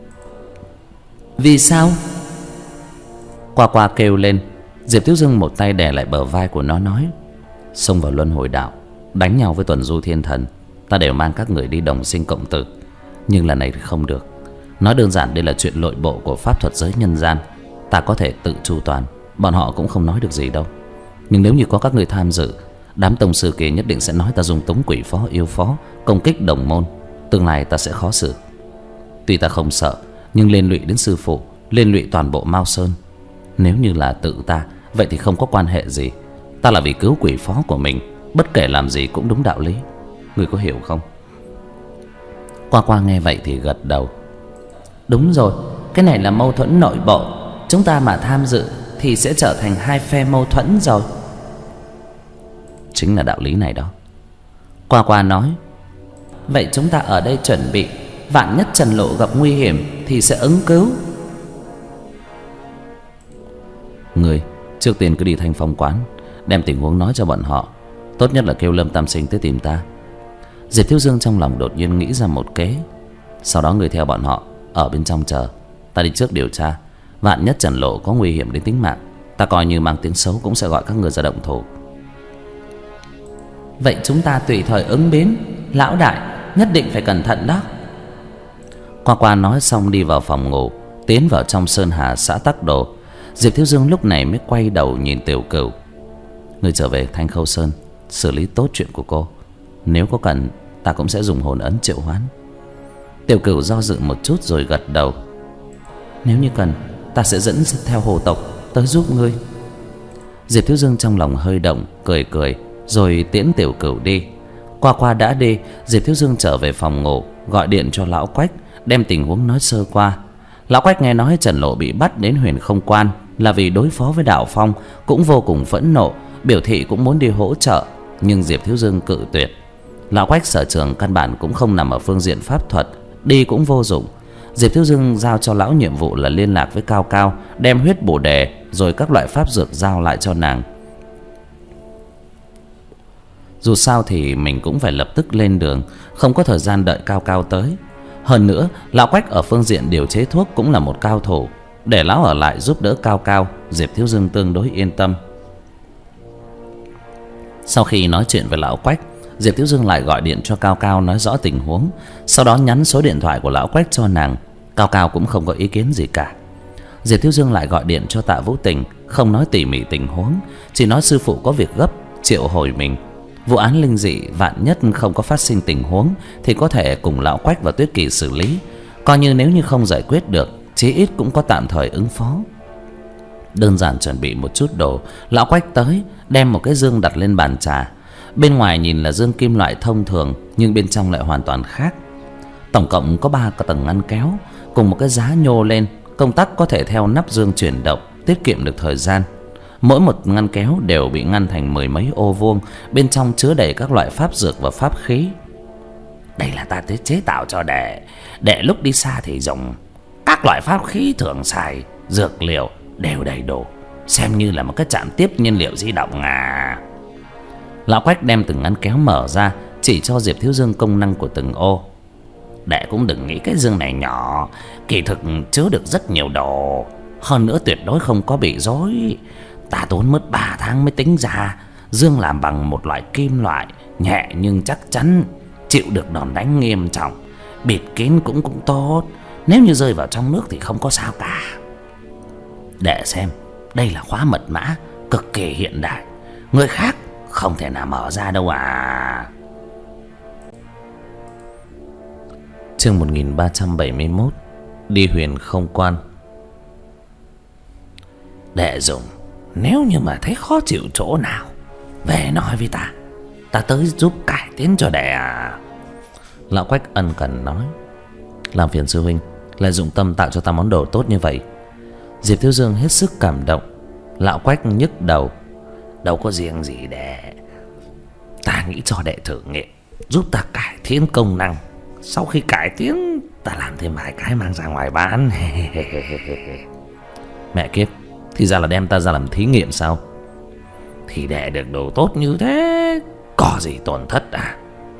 Vì sao? Qua qua kêu lên. Diệp Thiếu Dương một tay đè lại bờ vai của nó nói: xông vào luân hồi đạo, đánh nhau với tuần du thiên thần, ta đều mang các người đi đồng sinh cộng tử. Nhưng lần này thì không được. Nói đơn giản đây là chuyện nội bộ của pháp thuật giới nhân gian, ta có thể tự chu toàn, bọn họ cũng không nói được gì đâu. Nhưng nếu như có các người tham dự, đám tông sư kia nhất định sẽ nói ta dung túng quỷ phó yêu phó, công kích đồng môn. Tương lai ta sẽ khó xử. Tuy ta không sợ, nhưng liên lụy đến sư phụ, liên lụy toàn bộ Mao Sơn. Nếu như là tự ta, vậy thì không có quan hệ gì. Ta là vì cứu quỷ phó của mình, bất kể làm gì cũng đúng đạo lý. Người có hiểu không? Qua qua nghe vậy thì gật đầu: đúng rồi, cái này là mâu thuẫn nội bộ, chúng ta mà tham dự thì sẽ trở thành hai phe mâu thuẫn rồi. Chính là đạo lý này đó. Qua qua nói: vậy chúng ta ở đây chuẩn bị, vạn nhất Trần Lộ gặp nguy hiểm thì sẽ ứng cứu. Người trước tiên cứ đi Thanh Phong Quán, đem tình huống nói cho bọn họ. Tốt nhất là kêu Lâm Tam Sinh tới tìm ta. Diệp Thiếu Dương trong lòng đột nhiên nghĩ ra một kế. Sau đó người theo bọn họ ở bên trong chờ, ta đi trước điều tra. Vạn nhất Trần Lộ có nguy hiểm đến tính mạng, ta coi như mang tiếng xấu cũng sẽ gọi các người ra động thủ. Vậy chúng ta tùy thời ứng biến, lão đại nhất định phải cẩn thận đó. Qua Qua nói xong đi vào phòng ngủ, tiến vào trong sơn hà xã tắc đồ. Diệp Thiếu Dương lúc này mới quay đầu nhìn Tiểu Cửu. Ngươi trở về Thanh Khâu Sơn xử lý tốt chuyện của cô. Nếu có cần, ta cũng sẽ dùng hồn ấn triệu hoán. Tiểu Cửu do dự một chút rồi gật đầu. Nếu như cần, ta sẽ dẫn theo hồ tộc tới giúp ngươi. Diệp Thiếu Dương trong lòng hơi động, cười cười rồi tiễn Tiểu Cửu đi. Qua Qua đã đi, Diệp Thiếu Dương trở về phòng ngủ, gọi điện cho lão Quách, đem tình huống nói sơ qua. Lão Quách nghe nói Trần Lộ bị bắt đến Huyền Không Quan là vì đối phó với Đạo Phong, cũng vô cùng phẫn nộ, biểu thị cũng muốn đi hỗ trợ, nhưng Diệp Thiếu Dương cự tuyệt. Lão Quách sở trường căn bản cũng không nằm ở phương diện pháp thuật, đi cũng vô dụng. Diệp Thiếu Dương giao cho lão nhiệm vụ là liên lạc với Cao Cao, đem huyết bổ đề rồi các loại pháp dược giao lại cho nàng. Dù sao thì mình cũng phải lập tức lên đường, không có thời gian đợi Cao Cao tới. Hơn nữa, lão Quách ở phương diện điều chế thuốc cũng là một cao thủ, để lão ở lại giúp đỡ Cao Cao, Diệp Thiếu Dương tương đối yên tâm. Sau khi nói chuyện với lão Quách, Diệp Thiếu Dương lại gọi điện cho Cao Cao nói rõ tình huống, sau đó nhắn số điện thoại của lão Quách cho nàng. Cao Cao cũng không có ý kiến gì cả. Diệp Thiếu Dương lại gọi điện cho Tạ Vũ Tình, không nói tỉ mỉ tình huống, chỉ nói sư phụ có việc gấp triệu hồi mình. Vụ án linh dị vạn nhất không có phát sinh tình huống thì có thể cùng lão Quách và Tuyết Kỳ xử lý, coi như nếu như không giải quyết được, chí ít cũng có tạm thời ứng phó. Đơn giản chuẩn bị một chút đồ, lão Quách tới đem một cái dương đặt lên bàn trà. Bên ngoài nhìn là dương kim loại thông thường, nhưng bên trong lại hoàn toàn khác. Tổng cộng có ba cái tầng ngăn kéo cùng một cái giá nhô lên, công tắc có thể theo nắp dương chuyển động, tiết kiệm được thời gian. Mỗi một ngăn kéo đều bị ngăn thành mười mấy ô vuông, bên trong chứa đầy các loại pháp dược và pháp khí. Đây là ta chế tạo cho đệ, để lúc đi xa thì dùng. Các loại pháp khí thường xài, dược liệu đều đầy đủ, xem như là một cái trạm tiếp nhiên liệu di động à. Lão Quách đem từng ngăn kéo mở ra, chỉ cho Diệp Thiếu Dương công năng của từng ô. Đệ cũng đừng nghĩ cái dương này nhỏ, kỳ thực chứa được rất nhiều đồ. Hơn nữa tuyệt đối không có bị rối. Ta tốn mất ba tháng mới tính ra. Dương làm bằng một loại kim loại nhẹ nhưng chắc chắn, chịu được đòn đánh nghiêm trọng, bịt kín cũng cũng tốt. Nếu như rơi vào trong nước thì không có sao cả. Để xem, đây là khóa mật mã cực kỳ hiện đại, người khác không thể nào mở ra đâu à. Chương một nghìn ba trăm bảy mươi mốt. Đi Huyền Không Quan. Đệ dùng, nếu như mà thấy khó chịu chỗ nào, về nói với ta, ta tới giúp cải tiến cho đệ à. Lão Quách ân cần nói. Làm phiền sư huynh, lại dụng tâm tạo cho ta món đồ tốt như vậy. Diệp Thiếu Dương hết sức cảm động. Lão Quách nhức đầu. Đâu có riêng gì đệ, ta nghĩ cho đệ thử nghiệm, giúp ta cải tiến công năng. Sau khi cải tiến, ta làm thêm vài cái mang ra ngoài bán. Mẹ kiếp, thì ra là đem ta ra làm thí nghiệm sao? Thì đệ được đồ tốt như thế, có gì tổn thất à?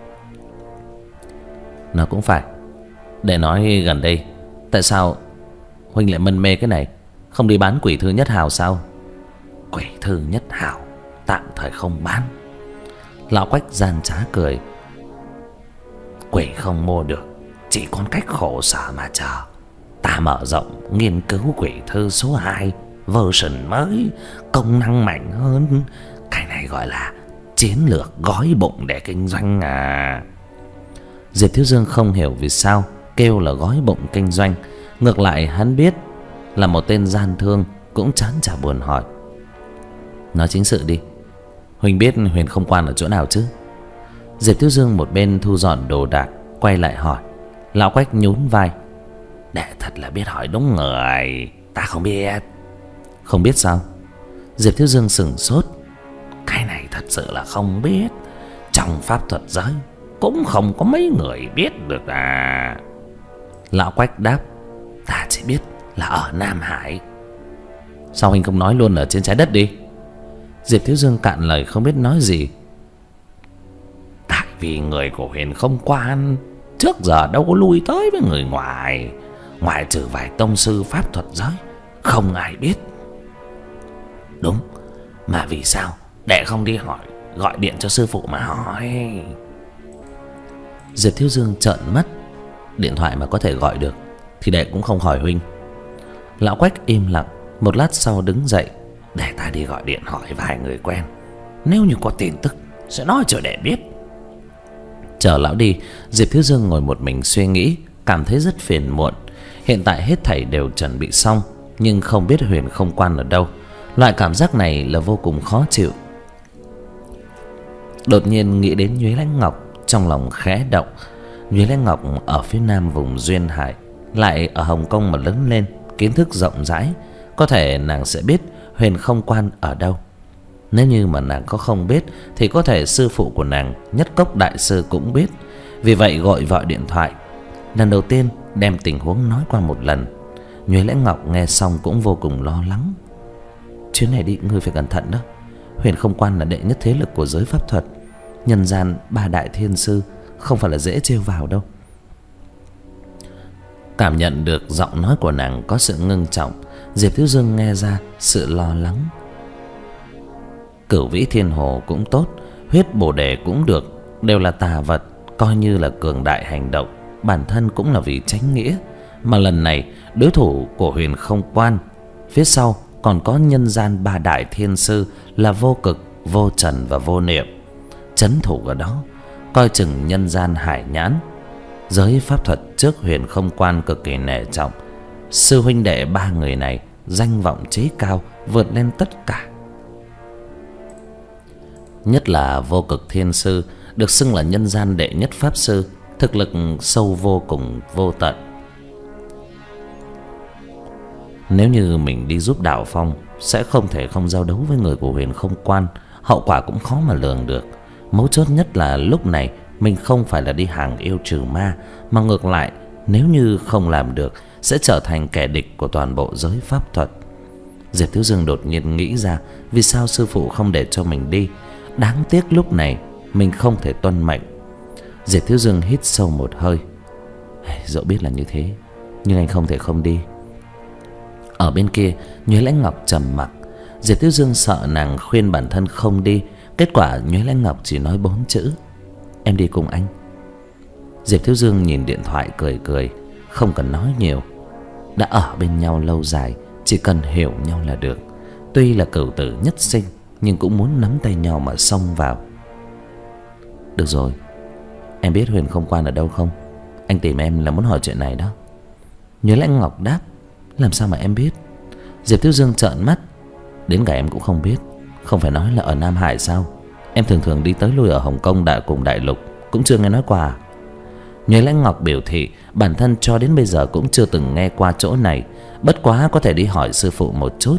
Nó cũng phải. Để nói gần đây, tại sao huynh lại mân mê cái này, không đi bán quỷ thư nhất hào sao? Quỷ thư nhất hào tạm thời không bán. Lão Quách gian trá cười. Quỷ không mua được, chỉ còn cách khổ sở mà chờ. Ta mở rộng nghiên cứu quỷ thư số hai, version mới, công năng mạnh hơn. Cái này gọi là chiến lược gói bụng để kinh doanh à. Diệp Thiếu Dương không hiểu vì sao kêu là gói bụng kinh doanh. Ngược lại hắn biết là một tên gian thương, cũng chán chả buồn hỏi. Nói chính sự đi, huynh biết Huyền Không Quan ở chỗ nào chứ? Diệp Thiếu Dương một bên thu dọn đồ đạc, quay lại hỏi. Lão Quách nhún vai. Đệ thật là biết hỏi đúng người, ta không biết. Không biết sao? Diệp Thiếu Dương sửng sốt. Cái này thật sự là không biết. Trong pháp thuật giới cũng không có mấy người biết được à. Lão Quách đáp. Ta chỉ biết là ở Nam Hải. Sao huynh không nói luôn ở trên trái đất đi? Diệp Thiếu Dương cạn lời không biết nói gì. Tại vì người của Huyền Không Quan trước giờ đâu có lui tới với người ngoài, ngoại trừ vài tông sư pháp thuật giới, không ai biết. Đúng, mà vì sao đệ không đi hỏi, gọi điện cho sư phụ mà hỏi? Diệp Thiếu Dương trợn mắt. Điện thoại mà có thể gọi được thì đệ cũng không hỏi huynh. Lão Quách im lặng, một lát sau đứng dậy. Để ta đi gọi điện hỏi vài người quen, nếu như có tin tức sẽ nói cho đệ biết. Chờ lão đi, Diệp Thiếu Dương ngồi một mình suy nghĩ, cảm thấy rất phiền muộn. Hiện tại hết thảy đều chuẩn bị xong, nhưng không biết Huyền Không Quan ở đâu. Loại cảm giác này là vô cùng khó chịu. Đột nhiên nghĩ đến Nhuế Lãnh Ngọc, trong lòng khẽ động. Nhuế Lãnh Ngọc ở phía nam vùng duyên hải, lại ở Hồng Kông mà lớn lên, kiến thức rộng rãi, có thể nàng sẽ biết Huyền Không Quan ở đâu. Nếu như mà nàng có không biết thì có thể sư phụ của nàng, Nhất Cốc đại sư cũng biết. Vì vậy gọi vội điện thoại, lần đầu tiên đem tình huống nói qua một lần. Nhuế Lãnh Ngọc nghe xong cũng vô cùng lo lắng. Chuyến này đi ngươi phải cẩn thận đó. Huyền Không Quan là đệ nhất thế lực của giới pháp thuật, nhân gian ba đại thiên sư, không phải là dễ trêu vào đâu. Cảm nhận được giọng nói của nàng có sự ngưng trọng, Diệp Thiếu Dương nghe ra sự lo lắng. Cửu Vĩ Thiên Hồ cũng tốt, huyết Bồ Đề cũng được, đều là tà vật, coi như là cường đại hành động, bản thân cũng là vì chánh nghĩa. Mà lần này đối thủ của Huyền Không Quan, phía sau còn có nhân gian ba đại thiên sư là Vô Cực, Vô Trần và Vô Niệm trấn thủ ở đó, coi chừng nhân gian hải nhãn. Giới pháp thuật trước Huyền Không Quan cực kỳ nể trọng. Sư huynh đệ ba người này danh vọng chí cao, vượt lên tất cả. Nhất là Vô Cực Thiên Sư, được xưng là nhân gian đệ nhất pháp sư, thực lực sâu vô cùng vô tận. Nếu như mình đi giúp Đạo Phong, sẽ không thể không giao đấu với người của Huyền Không Quan, hậu quả cũng khó mà lường được. Mấu chốt nhất là lúc này mình không phải là đi hàng yêu trừ ma, mà ngược lại nếu như không làm được sẽ trở thành kẻ địch của toàn bộ giới pháp thuật. Diệp Thiếu Dương đột nhiên nghĩ ra vì sao sư phụ không để cho mình đi. Đáng tiếc lúc này mình không thể tuân mệnh. Diệp Thiếu Dương hít sâu một hơi. Dẫu biết là như thế, nhưng anh không thể không đi. Ở bên kia, Nhuế Lãnh Ngọc trầm mặc. Diệp Thiếu Dương sợ nàng khuyên bản thân không đi, kết quả Nhuế Lãnh Ngọc chỉ nói bốn chữ: em đi cùng anh. Diệp Thiếu Dương nhìn điện thoại cười cười, không cần nói nhiều. Đã ở bên nhau lâu dài, chỉ cần hiểu nhau là được. Tuy là cửu tử nhất sinh, nhưng cũng muốn nắm tay nhau mà xông vào. Được rồi, em biết Huyền Không Quan ở đâu không? Anh tìm em là muốn hỏi chuyện này đó. Nhuế Lãnh Ngọc đáp: làm sao mà em biết? Diệp Thiếu Dương trợn mắt: đến cả em cũng không biết? Không phải nói là ở Nam Hải sao? Em thường thường đi tới lui ở Hồng Kông đại cùng đại lục, cũng chưa nghe nói qua. Nhuế Lãnh Ngọc biểu thị bản thân cho đến bây giờ cũng chưa từng nghe qua chỗ này, bất quá có thể đi hỏi sư phụ một chút.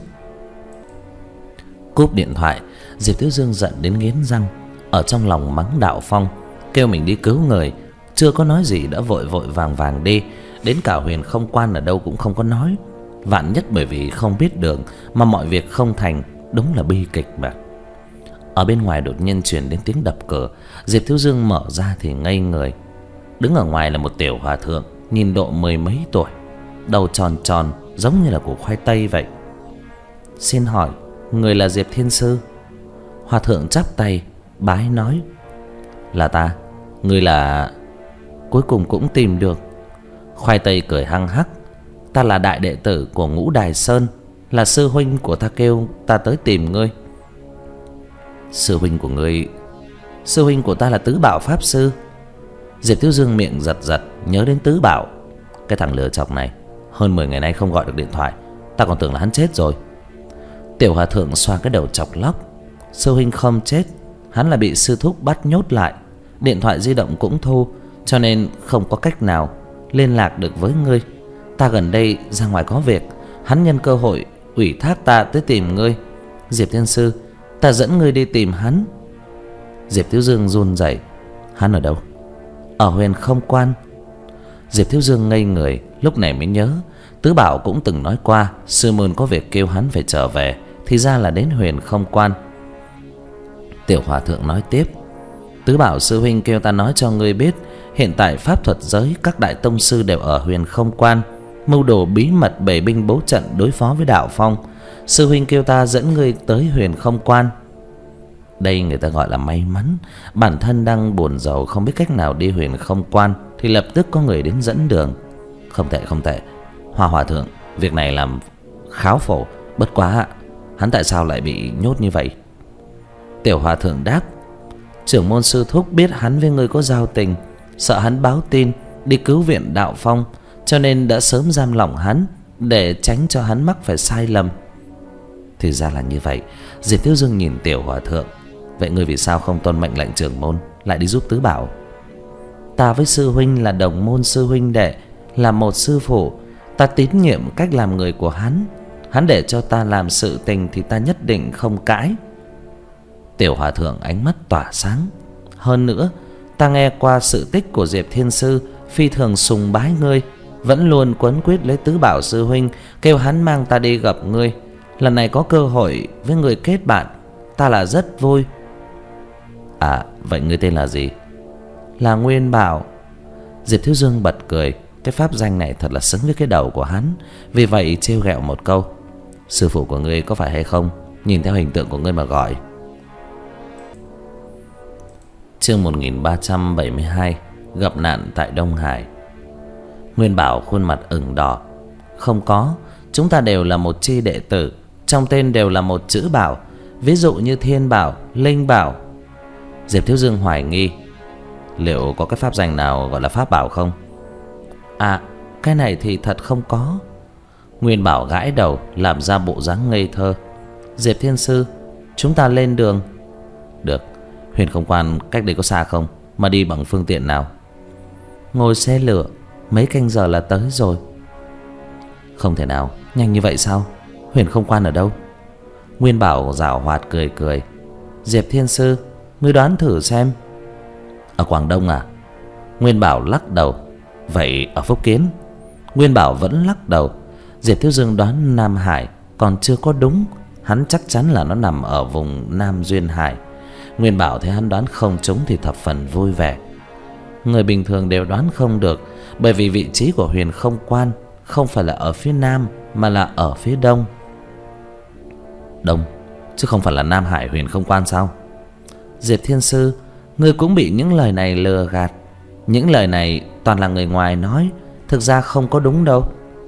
Cúp điện thoại, Diệp Thiếu Dương giận đến nghiến răng, ở trong lòng mắng Đạo Phong, kêu mình đi cứu người, chưa có nói gì đã vội vội vàng vàng đi. Đến cả Huyền Không Quan ở đâu cũng không có nói. Vạn nhất bởi vì không biết đường mà mọi việc không thành, đúng là bi kịch mà. Ở bên ngoài đột nhiên truyền đến tiếng đập cửa. Diệp Thiếu Dương mở ra thì ngây người. Đứng ở ngoài là một tiểu hòa thượng, nhìn độ mười mấy tuổi, đầu tròn tròn giống như là củ khoai tây vậy. Xin hỏi, người là Diệp Thiên Sư? Hòa thượng chắp tay bái nói: là ta. Người là... Cuối cùng cũng tìm được. Khoai tây cười hăng hắc: ta là đại đệ tử của Ngũ Đài Sơn, là sư huynh của ta kêu ta tới tìm ngươi. Sư huynh của ngươi? Sư huynh của ta là Tứ Bảo Pháp Sư. Diệp Thiếu Dương miệng giật giật, nhớ đến Tứ Bảo. Cái thằng lừa chọc này, hơn mười ngày nay không gọi được điện thoại, ta còn tưởng là hắn chết rồi. Tiểu hòa thượng xoa cái đầu chọc lóc: sư huynh không chết, hắn là bị sư thúc bắt nhốt lại, điện thoại di động cũng thu, cho nên không có cách nào liên lạc được với ngươi. Ta gần đây ra ngoài có việc, hắn nhân cơ hội ủy thác ta tới tìm ngươi. Diệp Thiên Sư, ta dẫn ngươi đi tìm hắn. Diệp Thiếu Dương run rẩy: hắn ở đâu? Ở Huyền Không Quan. Diệp Thiếu Dương ngây người, lúc này mới nhớ Tứ Bảo cũng từng nói qua sư môn có việc kêu hắn phải trở về, thì ra là đến Huyền Không Quan. Tiểu hòa thượng nói tiếp: Tứ Bảo sư huynh kêu ta nói cho ngươi biết, hiện tại pháp thuật giới các đại tông sư đều ở Huyền Không Quan, mưu đồ bí mật bày binh bố trận đối phó với Đạo Phong. Sư huynh kêu ta dẫn ngươi tới Huyền Không Quan. Đây người ta gọi là may mắn. Bản thân đang buồn rầu không biết cách nào đi Huyền Không Quan thì lập tức có người đến dẫn đường. Không tệ không tệ, Hoa hòa thượng, việc này làm kháo phổ. Bất quá hắn tại sao lại bị nhốt như vậy? Tiểu hòa thượng đáp: trưởng môn sư thúc biết hắn với ngươi có giao tình, sợ hắn báo tin đi cứu viện Đạo Phong, cho nên đã sớm giam lỏng hắn để tránh cho hắn mắc phải sai lầm. Thì ra là như vậy. Diệp Thiếu Dương nhìn tiểu hòa thượng: vậy ngươi vì sao không tuân mệnh lệnh trưởng môn, lại đi giúp tứ bảo? Ta với sư huynh là đồng môn sư huynh đệ, là một sư phụ. Ta tín nhiệm cách làm người của hắn. Hắn để cho ta làm sự tình thì ta nhất định không cãi. Tiểu hòa thượng ánh mắt tỏa sáng: hơn nữa, ta nghe qua sự tích của Diệp Thiên Sư phi thường sùng bái ngươi, vẫn luôn quấn quýt lấy tứ bảo sư huynh, kêu hắn mang ta đi gặp ngươi. Lần này có cơ hội với người kết bạn, ta là rất vui. À, vậy ngươi tên là gì? Là Nguyên Bảo. Diệp Thiếu Dương bật cười. Cái pháp danh này thật là xứng với cái đầu của hắn. Vì vậy trêu ghẹo một câu: sư phụ của ngươi có phải hay không? Nhìn theo hình tượng của ngươi mà gọi. Chương một nghìn ba trăm bảy mươi hai: gặp nạn tại Đông Hải. Nguyên Bảo khuôn mặt ửng đỏ: không có, chúng ta đều là một chi đệ tử, trong tên đều là một chữ bảo, ví dụ như Thiên Bảo, Linh Bảo. Diệp Thiếu Dương hoài nghi: liệu có cái pháp danh nào gọi là pháp bảo không? À, cái này thì thật không có. Nguyên Bảo gãi đầu làm ra bộ dáng ngây thơ. Diệp Thiên Sư, chúng ta lên đường. Được. Huyền Không Quan cách đây có xa không, mà đi bằng phương tiện nào? Ngồi xe lửa, mấy canh giờ là tới rồi. Không thể nào, nhanh như vậy sao? Huyền Không Quan ở đâu? Nguyên Bảo giảo hoạt cười cười: Diệp Thiên Sư, ngươi đoán thử xem. Ở Quảng Đông à? Nguyên Bảo lắc đầu: vậy ở Phúc Kiến? Nguyên Bảo vẫn lắc đầu. Diệp Thiếu Dương đoán Nam Hải còn chưa có đúng, hắn chắc chắn là nó nằm ở vùng Nam Duyên Hải. Nguyên Bảo thấy hắn đoán không trúng thì thập phần vui vẻ. Người bình thường đều đoán không được, bởi vì vị trí của Huyền Không Quan không phải là ở phía Nam mà là ở phía Đông. Đông, chứ không phải là Nam Hải Huyền Không Quan sao? Diệp Thiên Sư, ngươi cũng bị những lời này lừa gạt. Những lời này toàn là người ngoài nói, thực ra không có đúng đâu.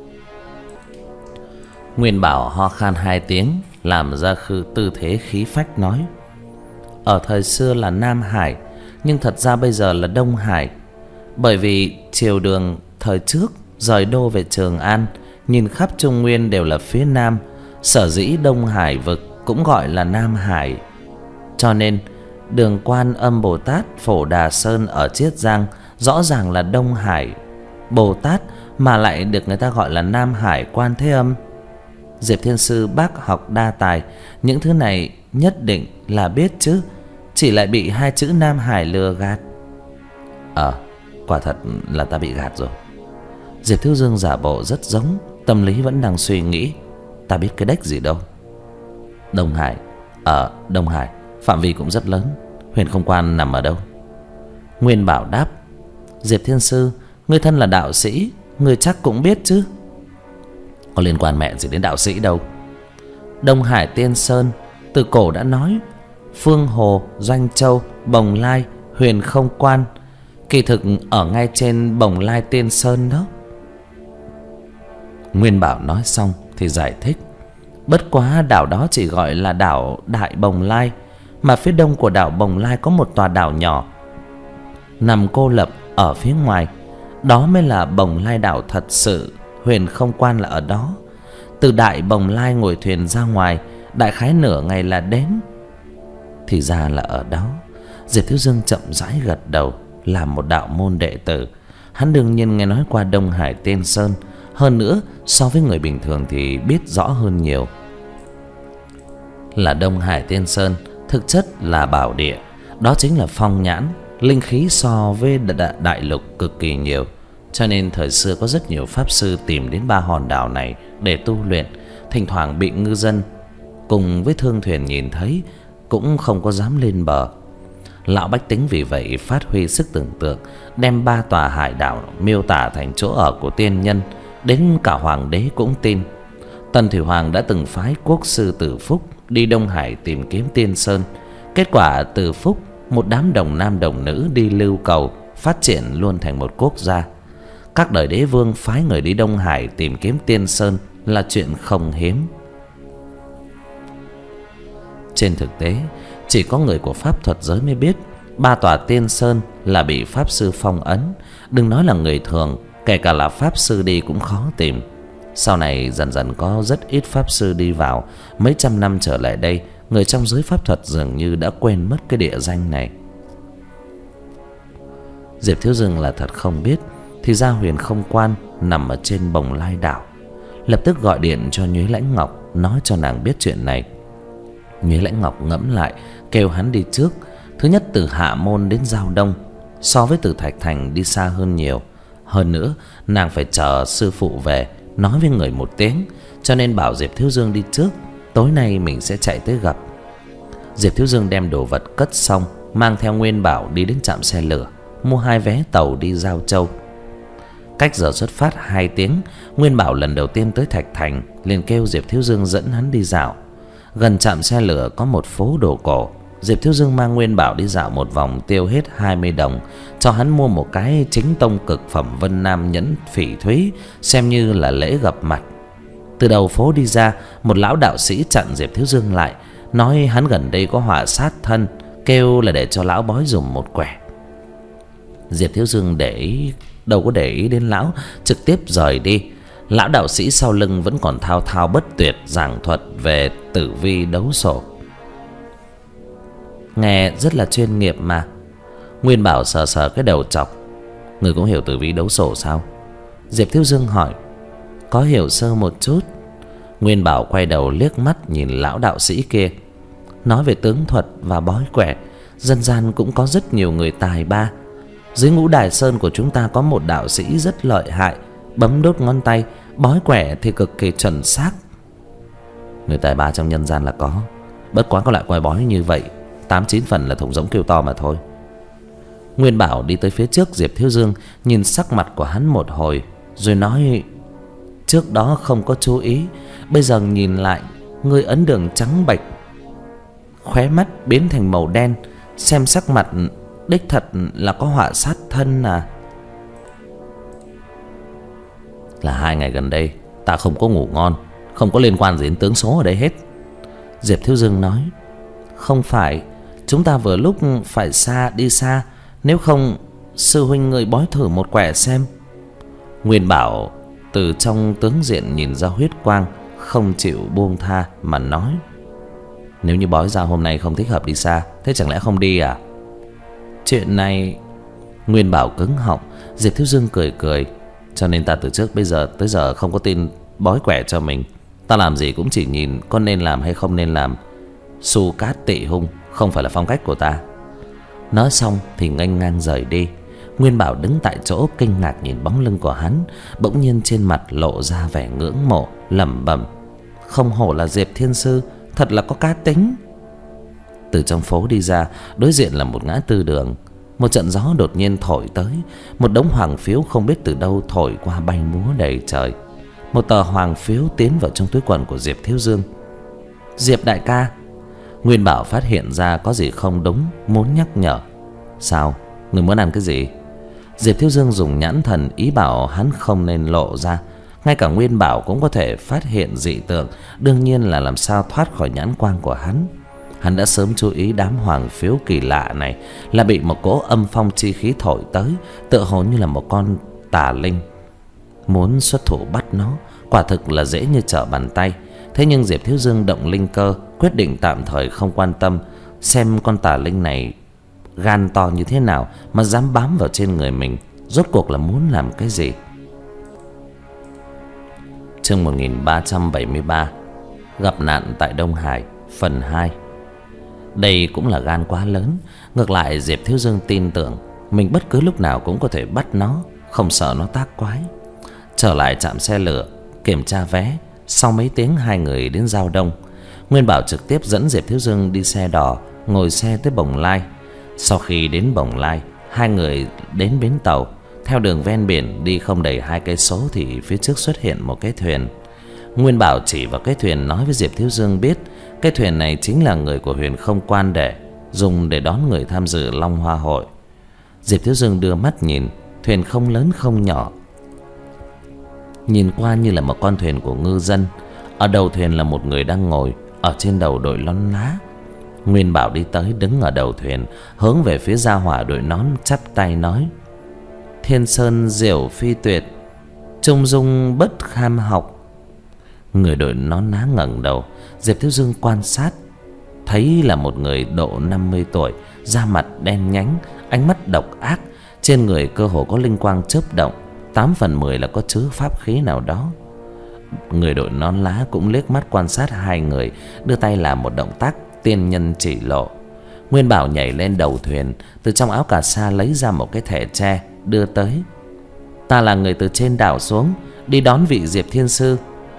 Nguyên Bảo ho khan hai tiếng, làm ra khư tư thế khí phách nói: ở thời xưa là Nam Hải, nhưng thật ra bây giờ là Đông Hải. Bởi vì triều đường thời trước rời đô về Trường An, nhìn khắp Trung Nguyên đều là phía Nam, sở dĩ Đông Hải vực cũng gọi là Nam Hải. Cho nên đường Quan Âm Bồ Tát Phổ Đà Sơn ở Chiết Giang rõ ràng là Đông Hải Bồ Tát, mà lại được người ta gọi là Nam Hải Quan Thế Âm. Diệp Thiên Sư bác học đa tài, những thứ này nhất định là biết chứ, chỉ lại bị hai chữ Nam Hải lừa gạt. Ờ, quả thật là ta bị gạt rồi. Diệp Thiếu Dương giả bộ rất giống, tâm lý vẫn đang suy nghĩ: ta biết cái đếch gì đâu. Đông Hải, ở Đông Hải phạm vi cũng rất lớn. Huyền Không Quan nằm ở đâu? Nguyên Bảo đáp: Diệp Thiên Sư, ngươi thân là đạo sĩ, ngươi chắc cũng biết chứ. Có liên quan mẹ gì đến đạo sĩ đâu. Đông Hải Tiên Sơn từ cổ đã nói: Phương Hồ, Doanh Châu, Bồng Lai, Huyền Không Quan, kỳ thực ở ngay trên Bồng Lai Tiên Sơn đó. Nguyên Bảo nói xong thì giải thích: bất quá đảo đó chỉ gọi là đảo Đại Bồng Lai, mà phía đông của đảo Bồng Lai có một tòa đảo nhỏ nằm cô lập ở phía ngoài, đó mới là Bồng Lai đảo thật sự. Huyền Không Quan là ở đó. Từ Đại Bồng Lai ngồi thuyền ra ngoài, đại khái nửa ngày là đến. Thì ra là ở đó. Diệp Thiếu Dương chậm rãi gật đầu. Làm một đạo môn đệ tử, hắn đương nhiên nghe nói qua Đông Hải Tiên Sơn, hơn nữa so với người bình thường thì biết rõ hơn nhiều. Là Đông Hải Tiên Sơn thực chất là bảo địa, đó chính là phong nhãn, linh khí so với đại lục cực kỳ nhiều. Cho nên thời xưa có rất nhiều pháp sư tìm đến ba hòn đảo này để tu luyện, thỉnh thoảng bị ngư dân cùng với thương thuyền nhìn thấy cũng không có dám lên bờ. Lão bách tính vì vậy phát huy sức tưởng tượng, đem ba tòa hải đảo miêu tả thành chỗ ở của tiên nhân, đến cả hoàng đế cũng tin. Tần Thủy Hoàng đã từng phái quốc sư Tử Phúc đi Đông Hải tìm kiếm Tiên Sơn, Kết quả từ phúc, một đám đồng nam đồng nữ đi lưu cầu, phát triển luôn thành một quốc gia. Các đời đế vương phái người đi Đông Hải tìm kiếm Tiên Sơn là chuyện không hiếm. Trên thực tế, chỉ có người của pháp thuật giới mới biết ba tòa Tiên Sơn là bị pháp sư phong ấn. Đừng nói là người thường, kể cả là pháp sư đi cũng khó tìm. Sau này dần dần có rất ít pháp sư đi vào. Mấy trăm năm trở lại đây, người trong giới pháp thuật dường như đã quên mất cái địa danh này. Diệp Thiếu Dương là thật không biết, thì ra Huyền Không Quan nằm ở trên Bồng Lai đảo. Lập tức gọi điện cho Nhuế Lãnh Ngọc, nói cho nàng biết chuyện này. Nhuế Lãnh Ngọc ngẫm lại, kêu hắn đi trước. Thứ nhất, từ Hạ Môn đến Giao Đông so với từ Thạch Thành đi xa hơn nhiều. Hơn nữa, nàng phải chờ sư phụ về, nói với người một tiếng, cho nên bảo Diệp Thiếu Dương đi trước. Tối nay mình sẽ chạy tới gặp. Diệp Thiếu Dương đem đồ vật cất xong, mang theo Nguyên Bảo đi đến trạm xe lửa, mua hai vé tàu đi Giao Châu. Cách giờ xuất phát hai tiếng, Nguyên Bảo lần đầu tiên tới Thạch Thành, liền kêu Diệp Thiếu Dương dẫn hắn đi dạo. Gần trạm xe lửa có một phố đồ cổ. Diệp Thiếu Dương mang Nguyên Bảo đi dạo một vòng, tiêu hết hai mươi đồng, cho hắn mua một cái chính tông cực phẩm Vân Nam nhẫn phỉ thúy, xem như là lễ gặp mặt. Từ đầu phố đi ra, một lão đạo sĩ chặn Diệp Thiếu Dương lại, nói hắn gần đây có họa sát thân, kêu là để cho lão bói dùng một quẻ. Diệp Thiếu Dương để ý, đâu có để ý đến lão, trực tiếp rời đi. Lão đạo sĩ sau lưng vẫn còn thao thao bất tuyệt giảng thuật về tử vi đấu sổ, nghe rất là chuyên nghiệp mà. Nguyên Bảo sờ sờ cái đầu chọc. Người cũng hiểu tử vi đấu sổ sao? Diệp Thiếu Dương hỏi. Có hiểu sơ một chút. Nguyên Bảo quay đầu liếc mắt nhìn lão đạo sĩ kia, nói về tướng thuật và bói quẻ, dân gian cũng có rất nhiều người tài ba. Dưới Ngũ Đài Sơn của chúng ta có một đạo sĩ rất lợi hại, bấm đốt ngón tay, bói quẻ thì cực kỳ chuẩn xác. Người tài ba trong nhân gian là có, bất quá có loại coi bói như vậy, tám chín phần là thùng giống kêu to mà thôi. Nguyên Bảo đi tới phía trước Diệp Thiếu Dương, nhìn sắc mặt của hắn một hồi, rồi nói: Trước đó không có chú ý, bây giờ nhìn lại, ngươi ấn đường trắng bệch, khóe mắt biến thành màu đen, xem sắc mặt đích thật là có họa sát thân à. Là hai ngày gần đây ta không có ngủ ngon, không có liên quan gì đến tướng số ở đây hết. Diệp Thiếu Dương nói. Không phải, chúng ta vừa lúc phải xa đi xa, nếu không sư huynh người bói thử một quẻ xem. Nguyên Bảo từ trong tướng diện nhìn ra huyết quang, không chịu buông tha mà nói: Nếu như bói ra hôm nay không thích hợp đi xa, thế chẳng lẽ không đi à? Chuyện này... Nguyên Bảo cứng họng. Diệp Thiếu Dương cười cười. Cho nên ta từ trước bây giờ tới giờ không có tin bói quẻ cho mình. Ta làm gì cũng chỉ nhìn có nên làm hay không nên làm. Xu cát tị hung không phải là phong cách của ta. Nói xong thì nghênh ngang rời đi. Nguyên Bảo đứng tại chỗ kinh ngạc nhìn bóng lưng của hắn, bỗng nhiên trên mặt lộ ra vẻ ngưỡng mộ, lẩm bẩm: Không hổ là Diệp Thiên Sư, thật là có cá tính. Từ trong phố đi ra, đối diện là một ngã tư đường. Một trận gió đột nhiên thổi tới, một đống hoàng phiếu không biết từ đâu thổi qua bay múa đầy trời. Một tờ hoàng phiếu tiến vào trong túi quần của Diệp Thiếu Dương. Diệp đại ca. Nguyên Bảo phát hiện ra có gì không đúng, muốn nhắc nhở. Sao? Người muốn ăn cái gì? Diệp Thiếu Dương dùng nhãn thần ý bảo hắn không nên lộ ra. Ngay cả Nguyên Bảo cũng có thể phát hiện dị tượng, đương nhiên là làm sao thoát khỏi nhãn quang của hắn. Hắn đã sớm chú ý đám hoàng phiếu kỳ lạ này là bị một cỗ âm phong chi khí thổi tới, tựa hồ như là một con tà linh. Muốn xuất thủ bắt nó quả thực là dễ như trở bàn tay. Thế nhưng Diệp Thiếu Dương động linh cơ, quyết định tạm thời không quan tâm, xem con tà linh này gan to như thế nào mà dám bám vào trên người mình, rốt cuộc là muốn làm cái gì. Chương một nghìn ba trăm bảy mươi ba. Gặp nạn tại Đông Hải phần hai. Đây cũng là gan quá lớn. Ngược lại Diệp Thiếu Dương tin tưởng mình bất cứ lúc nào cũng có thể bắt nó, không sợ nó tác quái. Trở lại trạm xe lửa, kiểm tra vé. Sau mấy tiếng hai người đến Giao Đông. Nguyên Bảo trực tiếp dẫn Diệp Thiếu Dương đi xe đò, ngồi xe tới Bồng Lai. Sau khi đến Bồng Lai, hai người đến bến tàu. Theo đường ven biển đi không đầy hai cây số thì phía trước xuất hiện một cái thuyền. Nguyên Bảo chỉ vào cái thuyền nói với Diệp Thiếu Dương biết cái thuyền này chính là người của Huyền Không Quan để. dùng để đón người tham dự Long Hoa hội. Diệp Thiếu Dương đưa mắt nhìn, thuyền không lớn không nhỏ, nhìn qua như là một con thuyền của ngư dân. Ở đầu thuyền là một người đang ngồi, ở trên đầu đội nón lá. Nguyên Bảo đi tới đứng ở đầu thuyền, hướng về phía Gia Hỏa đội nón, chắp tay nói: Thiên sơn diệu phi tuyệt, trung dung bất kham học. Người đội nón lá ngẩng đầu. Diệp Thiếu Dương quan sát, thấy là một người độ năm mươi tuổi, da mặt đen nhánh, ánh mắt độc ác, trên người cơ hồ có linh quang chớp động, tám phần mười là có chứa pháp khí nào đó. Người đội nón lá cũng liếc mắt quan sát hai người, đưa tay làm một động tác tiên nhân chỉ lộ. Nguyên Bảo nhảy lên đầu thuyền, từ trong áo cà sa lấy ra một cái thẻ tre đưa tới. Ta là người từ trên đảo xuống, đi đón vị Diệp Thiên Sư.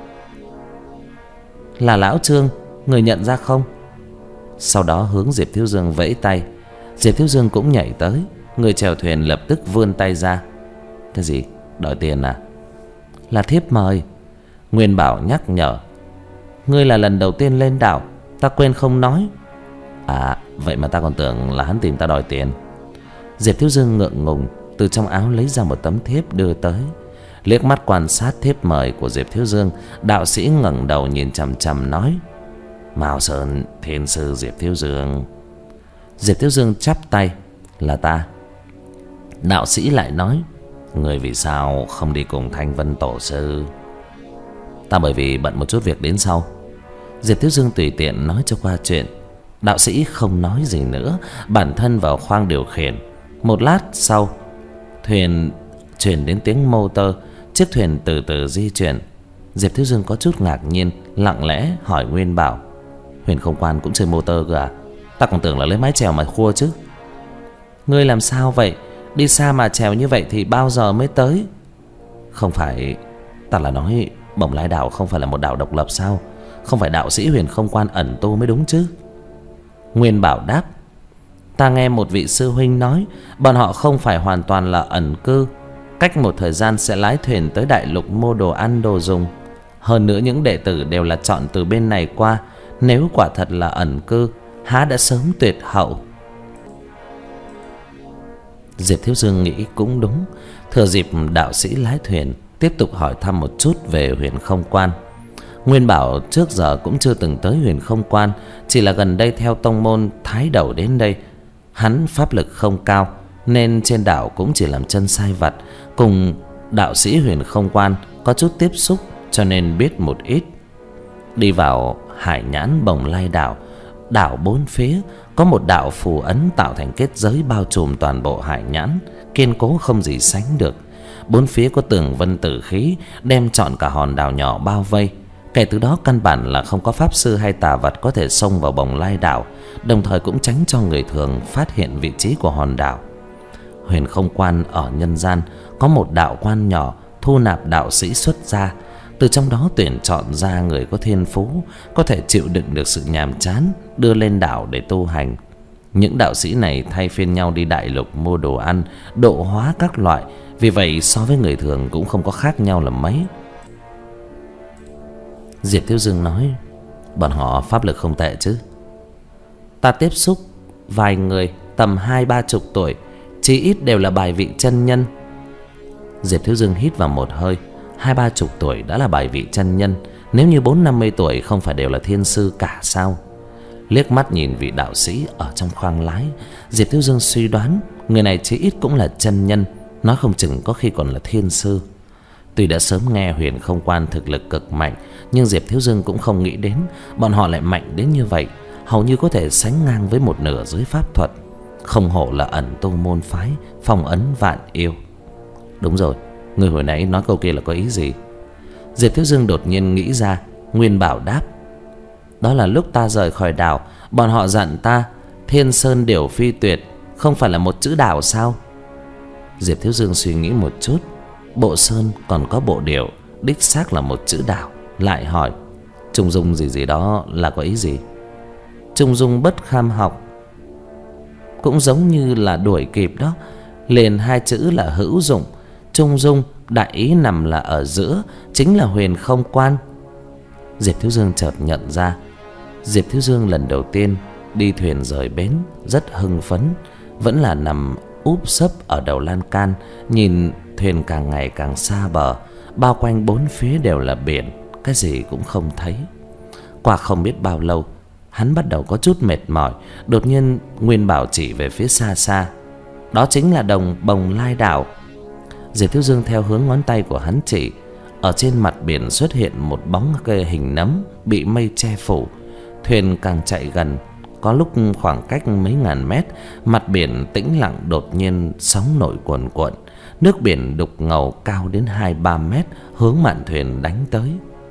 Là lão Trương, người nhận ra không? Sau đó hướng Diệp Thiếu Dương vẫy tay. Diệp Thiếu Dương cũng nhảy tới. Người chèo thuyền lập tức vươn tay ra. Cái gì? Đòi tiền à? Là thiếp mời. Nguyên Bảo nhắc nhở: Ngươi là lần đầu tiên lên đảo, ta quên không nói. À, vậy mà ta còn tưởng là hắn tìm ta đòi tiền. Diệp Thiếu Dương ngượng ngùng, từ trong áo lấy ra một tấm thiếp đưa tới. Liếc mắt quan sát thiếp mời của Diệp Thiếu Dương, đạo sĩ ngẩng đầu nhìn chằm chằm nói: Mao Sơn Thiên Sư Diệp Thiếu Dương. Diệp Thiếu Dương chắp tay: Là ta. Đạo sĩ lại nói: Người vì sao không đi cùng Thanh Vân Tổ Sư? Ta bởi vì bận một chút việc đến sau. Diệp Thiếu Dương tùy tiện nói cho qua chuyện. Đạo sĩ không nói gì nữa, bản thân vào khoang điều khiển. Một lát sau, thuyền chuyển đến tiếng motor, chiếc thuyền từ từ di chuyển. Diệp Thiếu Dương có chút ngạc nhiên, lặng lẽ hỏi Nguyên Bảo: Huyền Không Quan cũng chơi motor cơ à? Ta còn tưởng là lấy mái chèo mà khua chứ. Ngươi làm sao vậy? Đi xa mà chèo như vậy thì bao giờ mới tới? Không phải, ta là nói Bồng Lai đảo không phải là một đảo độc lập sao? Không phải đạo sĩ Huyền Không Quan ẩn tu mới đúng chứ? Nguyên Bảo đáp: Ta nghe một vị sư huynh nói, bọn họ không phải hoàn toàn là ẩn cư, cách một thời gian sẽ lái thuyền tới đại lục mua đồ ăn đồ dùng. Hơn nữa những đệ tử đều là chọn từ bên này qua. Nếu quả thật là ẩn cư, há đã sớm tuyệt hậu. Diệp Thiếu Dương nghĩ cũng đúng. Thừa dịp đạo sĩ lái thuyền, tiếp tục hỏi thăm một chút về Huyền Không Quan. Nguyên Bảo trước giờ cũng chưa từng tới Huyền Không Quan, chỉ là gần đây theo tông môn Thái Đầu đến đây. Hắn pháp lực không cao, nên trên đảo cũng chỉ làm chân sai vặt. Cùng đạo sĩ Huyền Không Quan có chút tiếp xúc, cho nên biết một ít. Đi vào hải nhãn Bồng Lai đảo, đảo bốn phía có một đạo phù ấn tạo thành kết giới bao trùm toàn bộ hải nhãn, kiên cố không gì sánh được. Bốn phía có tường vân tử khí đem trọn cả hòn đảo nhỏ bao vây. Kể từ đó căn bản là không có pháp sư hay tà vật có thể xông vào Bồng Lai đảo, đồng thời cũng tránh cho người thường phát hiện vị trí của hòn đảo. Huyền Không Quan ở nhân gian có một đạo quan nhỏ thu nạp đạo sĩ xuất gia, từ trong đó tuyển chọn ra người có thiên phú, có thể chịu đựng được sự nhàm chán, đưa lên đảo để tu hành. Những đạo sĩ này thay phiên nhau đi đại lục mua đồ ăn, độ hóa các loại, vì vậy so với người thường cũng không có khác nhau là mấy. Diệp Thiếu Dương nói: Bọn họ pháp lực không tệ chứ? Ta tiếp xúc vài người tầm hai ba chục tuổi, chí ít đều là bài vị chân nhân. Diệp Thiếu Dương hít vào một hơi. Hai ba chục tuổi đã là bài vị chân nhân, nếu như bốn năm mươi tuổi không phải đều là thiên sư cả sao? Liếc mắt nhìn vị đạo sĩ ở trong khoang lái, Diệp Thiếu Dương suy đoán người này chí ít cũng là chân nhân, nói không chừng có khi còn là thiên sư. Tuy đã sớm nghe Huyền Không Quan thực lực cực mạnh, nhưng Diệp Thiếu Dương cũng không nghĩ đến bọn họ lại mạnh đến như vậy, hầu như có thể sánh ngang với một nửa giới pháp thuật. Không hổ là ẩn tu môn phái, phong ấn vạn yêu. Đúng rồi, người hồi nãy nói câu kia là có ý gì? Diệp Thiếu Dương đột nhiên nghĩ ra. Nguyên Bảo đáp: Đó là lúc ta rời khỏi đảo, bọn họ dặn ta Thiên Sơn Điểu Phi Tuyệt không phải là một chữ đảo sao? Diệp Thiếu Dương suy nghĩ một chút. Bộ sơn còn có bộ điểu, đích xác là một chữ đảo. Lại hỏi: Trung dung gì gì đó là có ý gì? Trung dung bất kham học, cũng giống như là đuổi kịp đó. Liền hai chữ là hữu dụng. Trung dung đại ý nằm là ở giữa, chính là Huyền Không Quan. Diệp Thiếu Dương chợt nhận ra. Diệp Thiếu Dương lần đầu tiên đi thuyền rời bến rất hưng phấn, vẫn là nằm úp sấp ở đầu lan can, nhìn thuyền càng ngày càng xa bờ, bao quanh bốn phía đều là biển, cái gì cũng không thấy. Qua không biết bao lâu, hắn bắt đầu có chút mệt mỏi. Đột nhiên Nguyên Bảo chỉ về phía xa xa, đó chính là đồng Bồng Lai đảo. Diệp Thiếu Dương theo hướng ngón tay của hắn chỉ, ở trên mặt biển xuất hiện một bóng cây hình nấm bị mây che phủ. Thuyền càng chạy gần, có lúc khoảng cách mấy ngàn mét, mặt biển tĩnh lặng, đột nhiên sóng nổi cuồn cuộn, nước biển đục ngầu cao đến hai ba mét hướng mạn thuyền đánh tới.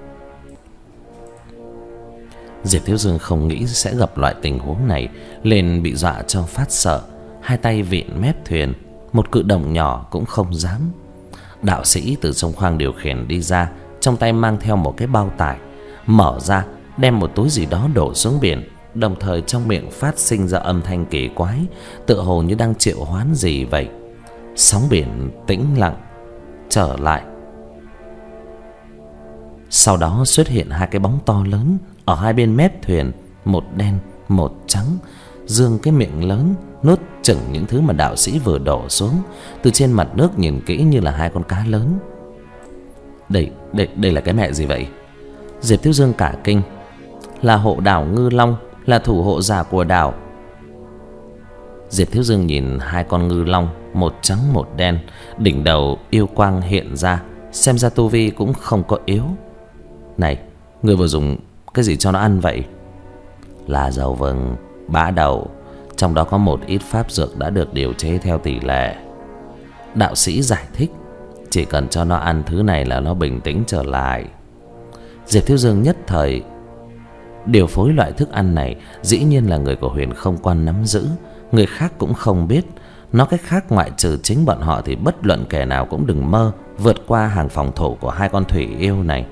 Diệp Thiếu Dương không nghĩ sẽ gặp loại tình huống này, liền bị dọa cho phát sợ, hai tay vịn mép thuyền, một cử động nhỏ cũng không dám. Đạo sĩ từ trong khoang điều khiển đi ra, trong tay mang theo một cái bao tải, mở ra đem một túi gì đó đổ xuống biển, đồng thời trong miệng phát sinh ra âm thanh kỳ quái, tựa hồ như đang triệu hoán gì vậy. Sóng biển tĩnh lặng trở lại. Sau đó xuất hiện hai cái bóng to lớn ở hai bên mép thuyền, một đen một trắng, dương cái miệng lớn nuốt chửng những thứ mà đạo sĩ vừa đổ xuống. Từ trên mặt nước nhìn kỹ như là hai con cá lớn. Đây, đây, đây là cái mẹ gì vậy? Diệp Thiếu Dương cả kinh. Là hộ đảo Ngư Long, là thủ hộ giả của đảo. Diệp Thiếu Dương nhìn hai con ngư long, một trắng một đen, đỉnh đầu yêu quang hiện ra, xem ra tu vi cũng không có yếu. Này, ngươi vừa dùng cái gì cho nó ăn vậy? Là dầu vừng, bã đậu, trong đó có một ít pháp dược đã được điều chế theo tỷ lệ. Đạo sĩ giải thích, chỉ cần cho nó ăn thứ này là nó bình tĩnh trở lại. Diệp Thiếu Dương nhất thời, điều phối loại thức ăn này dĩ nhiên là người của Huyền Không Quan nắm giữ, người khác cũng không biết. Nói cách khác, ngoại trừ chính bọn họ thì bất luận kẻ nào cũng đừng mơ vượt qua hàng phòng thủ của hai con thủy yêu này.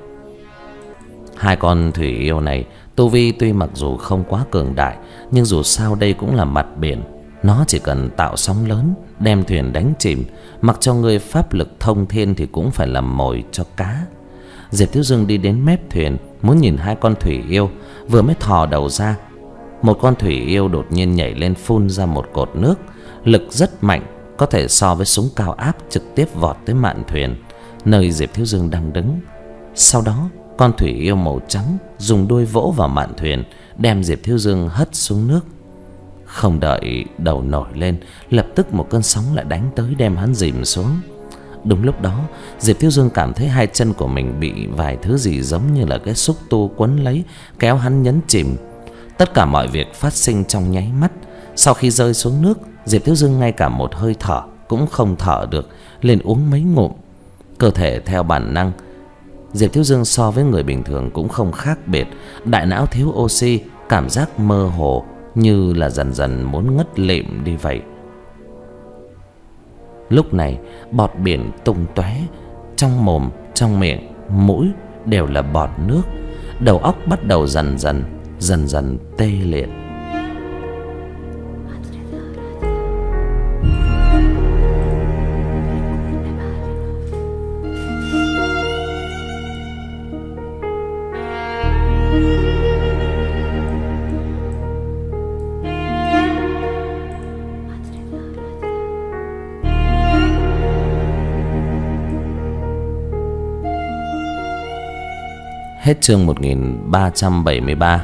Hai con thủy yêu này tu vi tuy mặc dù không quá cường đại, nhưng dù sao đây cũng là mặt biển, nó chỉ cần tạo sóng lớn đem thuyền đánh chìm, mặc cho người pháp lực thông thiên thì cũng phải làm mồi cho cá. Diệp Thiếu Dương đi đến mép thuyền, muốn nhìn hai con thủy yêu, vừa mới thò đầu ra, một con thủy yêu đột nhiên nhảy lên phun ra một cột nước, lực rất mạnh, có thể so với súng cao áp, trực tiếp vọt tới mạn thuyền nơi Diệp Thiếu Dương đang đứng. Sau đó con thủy yêu màu trắng dùng đuôi vỗ vào mạn thuyền, đem Diệp Thiếu Dương hất xuống nước. Không đợi đầu nổi lên, lập tức một cơn sóng lại đánh tới đem hắn dìm xuống. Đúng lúc đó, Diệp Thiếu Dương cảm thấy hai chân của mình bị vài thứ gì giống như là cái xúc tu quấn lấy, kéo hắn nhấn chìm. Tất cả mọi việc phát sinh trong nháy mắt. Sau khi rơi xuống nước, Diệp Thiếu Dương ngay cả một hơi thở cũng không thở được, liền uống mấy ngụm. Cơ thể theo bản năng, Diệp Thiếu Dương so với người bình thường cũng không khác biệt. Đại não thiếu oxy, cảm giác mơ hồ, như là dần dần muốn ngất lịm đi vậy. Lúc này bọt biển tung tóe, trong mồm, trong miệng, mũi đều là bọt nước. Đầu óc bắt đầu dần dần, dần dần tê liệt. Hết chương một nghìn ba trăm bảy mươi ba.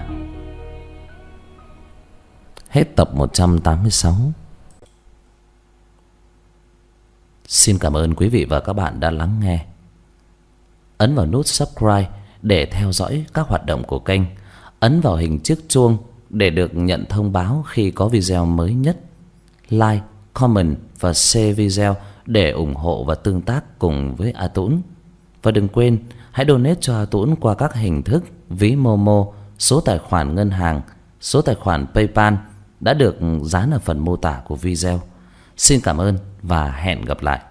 Hết tập một trăm tám mươi sáu. Xin cảm ơn quý vị và các bạn đã lắng nghe. Ấn vào nút subscribe để theo dõi các hoạt động của kênh. Ấn vào hình chiếc chuông để được nhận thông báo khi có video mới nhất. Like, comment và share video để ủng hộ và tương tác cùng với A Tũng. Và đừng quên hãy donate cho A Tũng qua các hình thức ví Momo, số tài khoản ngân hàng, số tài khoản PayPal đã được dán ở phần mô tả của video. Xin cảm ơn và hẹn gặp lại.